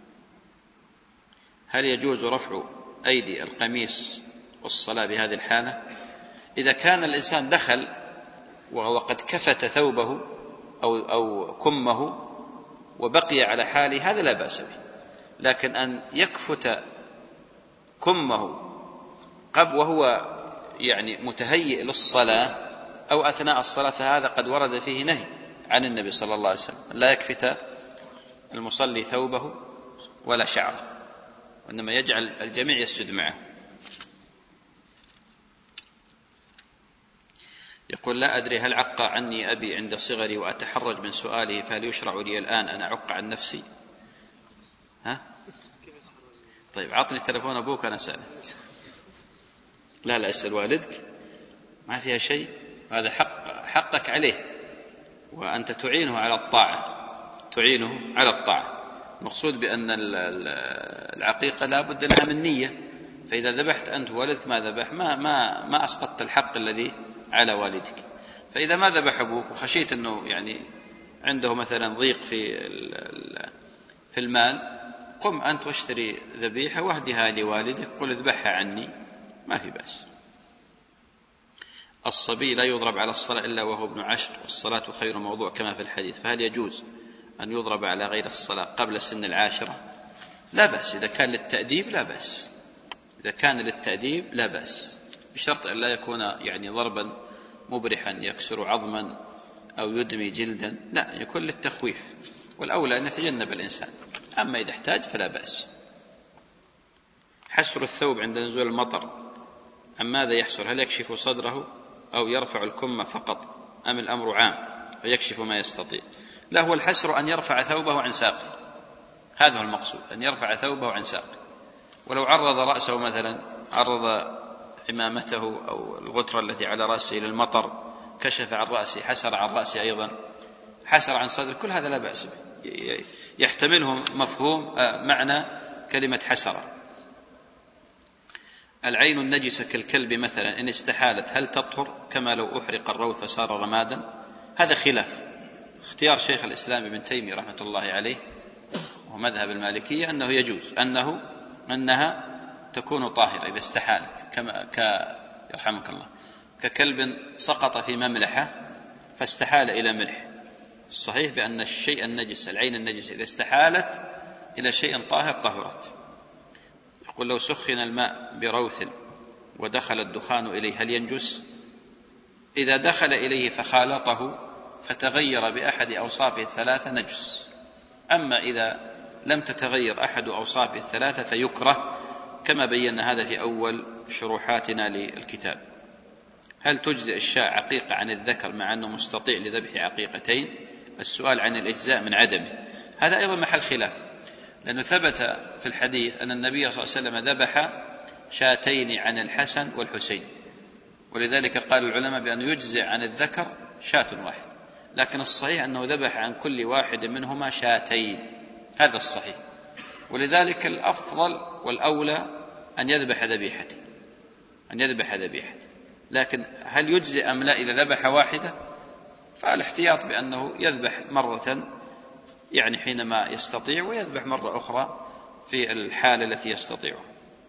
Speaker 1: هل يجوز رفع أيدي القميص والصلاة بهذه الحالة؟ إذا كان الإنسان دخل وهو قد كفت ثوبه أو, أو كمه وبقي على حاله هذا لا بأس به، لكن أن يكفت كمه قبل وهو يعني متهيئ للصلاة أو أثناء الصلاة، فهذا قد ورد فيه نهي عن النبي صلى الله عليه وسلم، لا يكفت المصلي ثوبه ولا شعره، وإنما يجعل الجميع يسجد معه. يقول: لا أدري هل عق عني أبي عند صغري وأتحرج من سؤاله، فهل يشرع لي الآن أن أعق عن نفسي؟ ها؟ طيب عطني تلفون أبوك أنا أسأله. لا لا، اسأل والدك، ما فيها شيء، هذا حق حقك عليه، وأنت تعينه على الطاعة، تعينه على الطاعة. المقصود بأن العقيقة لا بد لها من نية، فإذا ذبحت أنت ووالدك ما ذبح ما ما ما أسقطت الحق الذي على والدك. فإذا ما ذبح أبوك وخشيت أنه يعني عنده مثلا ضيق في في المال، قم أنت واشتري ذبيحة واهدها لوالدك، قل اذبحها عني، ما في بأس. الصبي لا يضرب على الصلاة إلا وهو ابن عشر، والصلاة خير موضوع كما في الحديث، فهل يجوز أن يضرب على غير الصلاة قبل سن العاشرة؟ لا بأس، إذا كان للتأديب لا بأس، إذا كان للتأديب لا بأس، بشرط أن لا يكون يعني ضربا مبرحا يكسر عظما أو يدمي جلدا، لا، يكون للتخويف، والأولى أن يتجنب الإنسان. أما إذا احتاج فلا بأس. حسر الثوب عند نزول المطر، عن ماذا يحسر؟ هل يكشف صدره أو يرفع الكم فقط، أم الأمر عام ويكشف ما يستطيع؟ لا، هو الحسر أن يرفع ثوبه عن ساقه، هذا هو المقصود، أن يرفع ثوبه عن ساقه، ولو عرض رأسه مثلا، عرض عمامته أو الغترة التي على رأسه للمطر، كشف عن رأسه، حسر عن رأسه أيضا، حسر عن صدره، كل هذا لا بأس به، يحتمله مفهوم معنى كلمة حسر. العين النجسة كالكلب مثلا إن استحالت هل تطهر كما لو أحرق الروث فصار رمادا؟ هذا خلاف. اختيار شيخ الإسلام ابن تيمية رحمة الله عليه ومذهب المالكية أنه يجوز، أنه أنها تكون طاهرة إذا استحالت، كما ك يرحمك الله ككلب سقط في مملحة فاستحال إلى ملح. الصحيح بأن الشيء النجس، العين النجس إذا استحالت إلى شيء طاهر طهرت. يقول لو سخن الماء بروث ودخل الدخان إليه هل ينجس؟ إذا دخل إليه فخالطه فتغير بأحد أوصافه الثلاثة نجس. أما إذا لم تتغير أحد أوصافه الثلاثة فيكره، كما بينا هذا في أول شروحاتنا للكتاب. هل تجزئ الشاة عقيقة عن الذكر مع أنه مستطيع لذبح عقيقتين؟ السؤال عن الإجزاء من عدمه هذا أيضا محل خلاف، لأنه ثبت في الحديث أن النبي صلى الله عليه وسلم ذبح شاتين عن الحسن والحسين، ولذلك قال العلماء بأنه يجزئ عن الذكر شاة واحد، لكن الصحيح أنه ذبح عن كل واحد منهما شاتين، هذا الصحيح. ولذلك الأفضل والأولى أن يذبح ذبيحة أن يذبح ذبيحة لكن هل يجزئ أم لا إذا ذبح واحدة؟ فالاحتياط بأنه يذبح مرة يعني حينما يستطيع، ويذبح مرة أخرى في الحالة التي يستطيعها.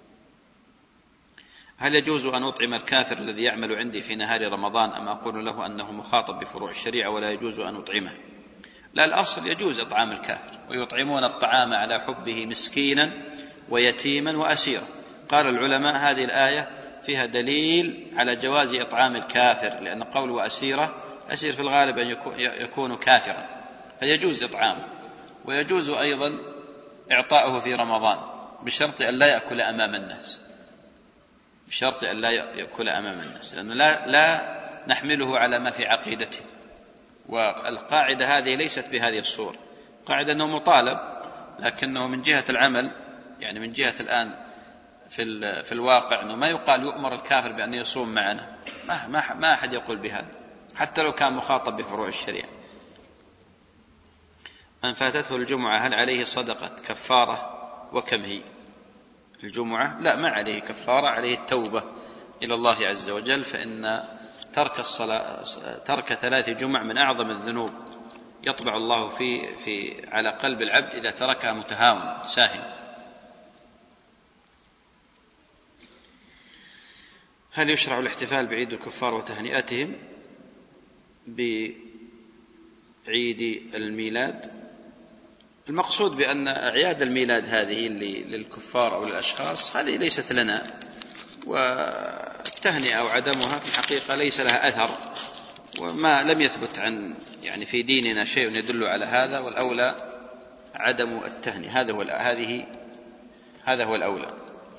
Speaker 1: هل يجوز أن أطعم الكافر الذي يعمل عندي في نهار رمضان أم أقول له أنه مخاطب بفروع الشريعة ولا يجوز أن أطعمه؟ لا، الأصل يجوز إطعام الكافر، ويطعمون الطعام على حبه مسكينا ويتيما وأسيرا. قال العلماء هذه الآية فيها دليل على جواز إطعام الكافر، لأن قول وأسيرة، أسير في الغالب أن يكون كافرا فيجوز إطعامه، ويجوز أيضا إعطاؤه في رمضان بشرط أن لا يأكل أمام الناس، بشرط أن لا يأكل أمام الناس، لأنه لا, لا نحمله على ما في عقيدته. والقاعدة هذه ليست بهذه الصورة، قاعدة أنه مطالب، لكنه من جهة العمل يعني من جهة الآن في, في الواقع أنه ما يقال يؤمر الكافر بأن يصوم معنا، ما, ما, ما أحد يقول بهذا حتى لو كان مخاطب بفروع الشريعة. من فاتته الجمعة هل عليه صدقة كفارة وكم هي؟ الجمعة لا، ما عليه كفارة، عليه التوبة إلى الله عز وجل، فإن ترك الصلاة ترك ثلاث جمع من أعظم الذنوب يطبع الله في, في على قلب العبد إذا تركها متهاون ساهن. هل يشرع الاحتفال بعيد الكفار وتهنئتهم بعيد الميلاد؟ المقصود بأن أعياد الميلاد هذه اللي للكفار أو للأشخاص هذه ليست لنا، والتهنئة أو عدمها في الحقيقة ليس لها أثر، وما لم يثبت عن يعني في ديننا شيء يدل على هذا، والأولى عدم التهنئة، هذا هو هذه هذا هو الأولى.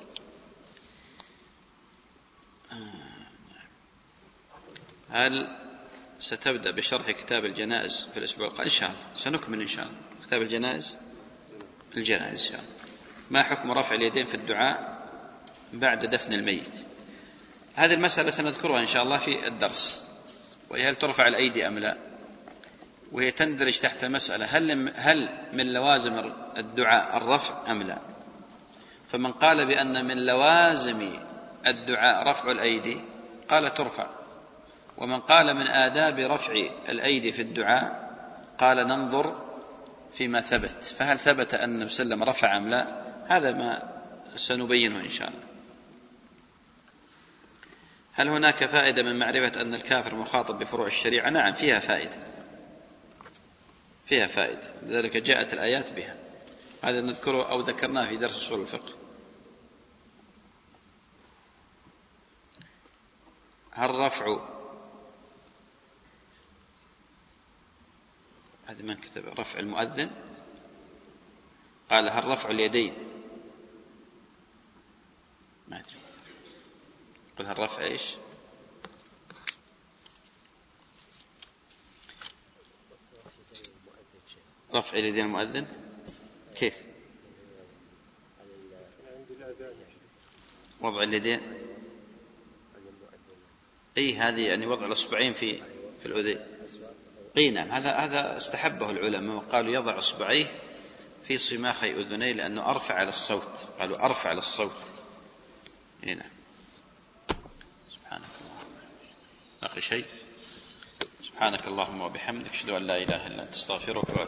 Speaker 1: هل ستبدأ بشرح كتاب الجنائز في الأسبوع القادم؟ إن شاء الله سنكمل إن شاء الله كتاب الجنائز الجنائز إن شاء الله. ما حكم رفع اليدين في الدعاء بعد دفن الميت؟ هذه المسألة سنذكرها إن شاء الله في الدرس، وهي هل ترفع الأيدي أم لا، وهي تندرج تحت مسألة هل هل من لوازم الدعاء الرفع أم لا. فمن قال بأن من لوازم الدعاء رفع الأيدي قال ترفع، ومن قال من آداب رفع الأيدي في الدعاء قال ننظر فيما ثبت، فهل ثبت أن النبي صلى الله عليه وسلم رفع أم لا؟ هذا ما سنبينه إن شاء الله. هل هناك فائدة من معرفة أن الكافر مخاطب بفروع الشريعة؟ نعم، فيها فائدة فيها فائدة لذلك جاءت الآيات بها. هذا نذكره أو ذكرناه في درس أصول الفقه. هل رفع هذا من كتب رفع المؤذن؟ قال هل رفع اليدين؟ ما أدري، قل هل رفع إيش؟ رفع اليدين المؤذن كيف؟
Speaker 4: عند الأذان
Speaker 1: وضع اليدين، اي هذه يعني وضع الاصبعين في في الاذين. اي نعم، هذا هذا استحبه العلماء وقالوا يضع اصبعيه في صماخي اذنيه لانه ارفع على الصوت، قالوا ارفع على الصوت. اي نعم. سبحانك اللهم، باقي شيء؟ سبحانك اللهم وبحمدك، اشهد ان لا اله الا انت، استغفرك.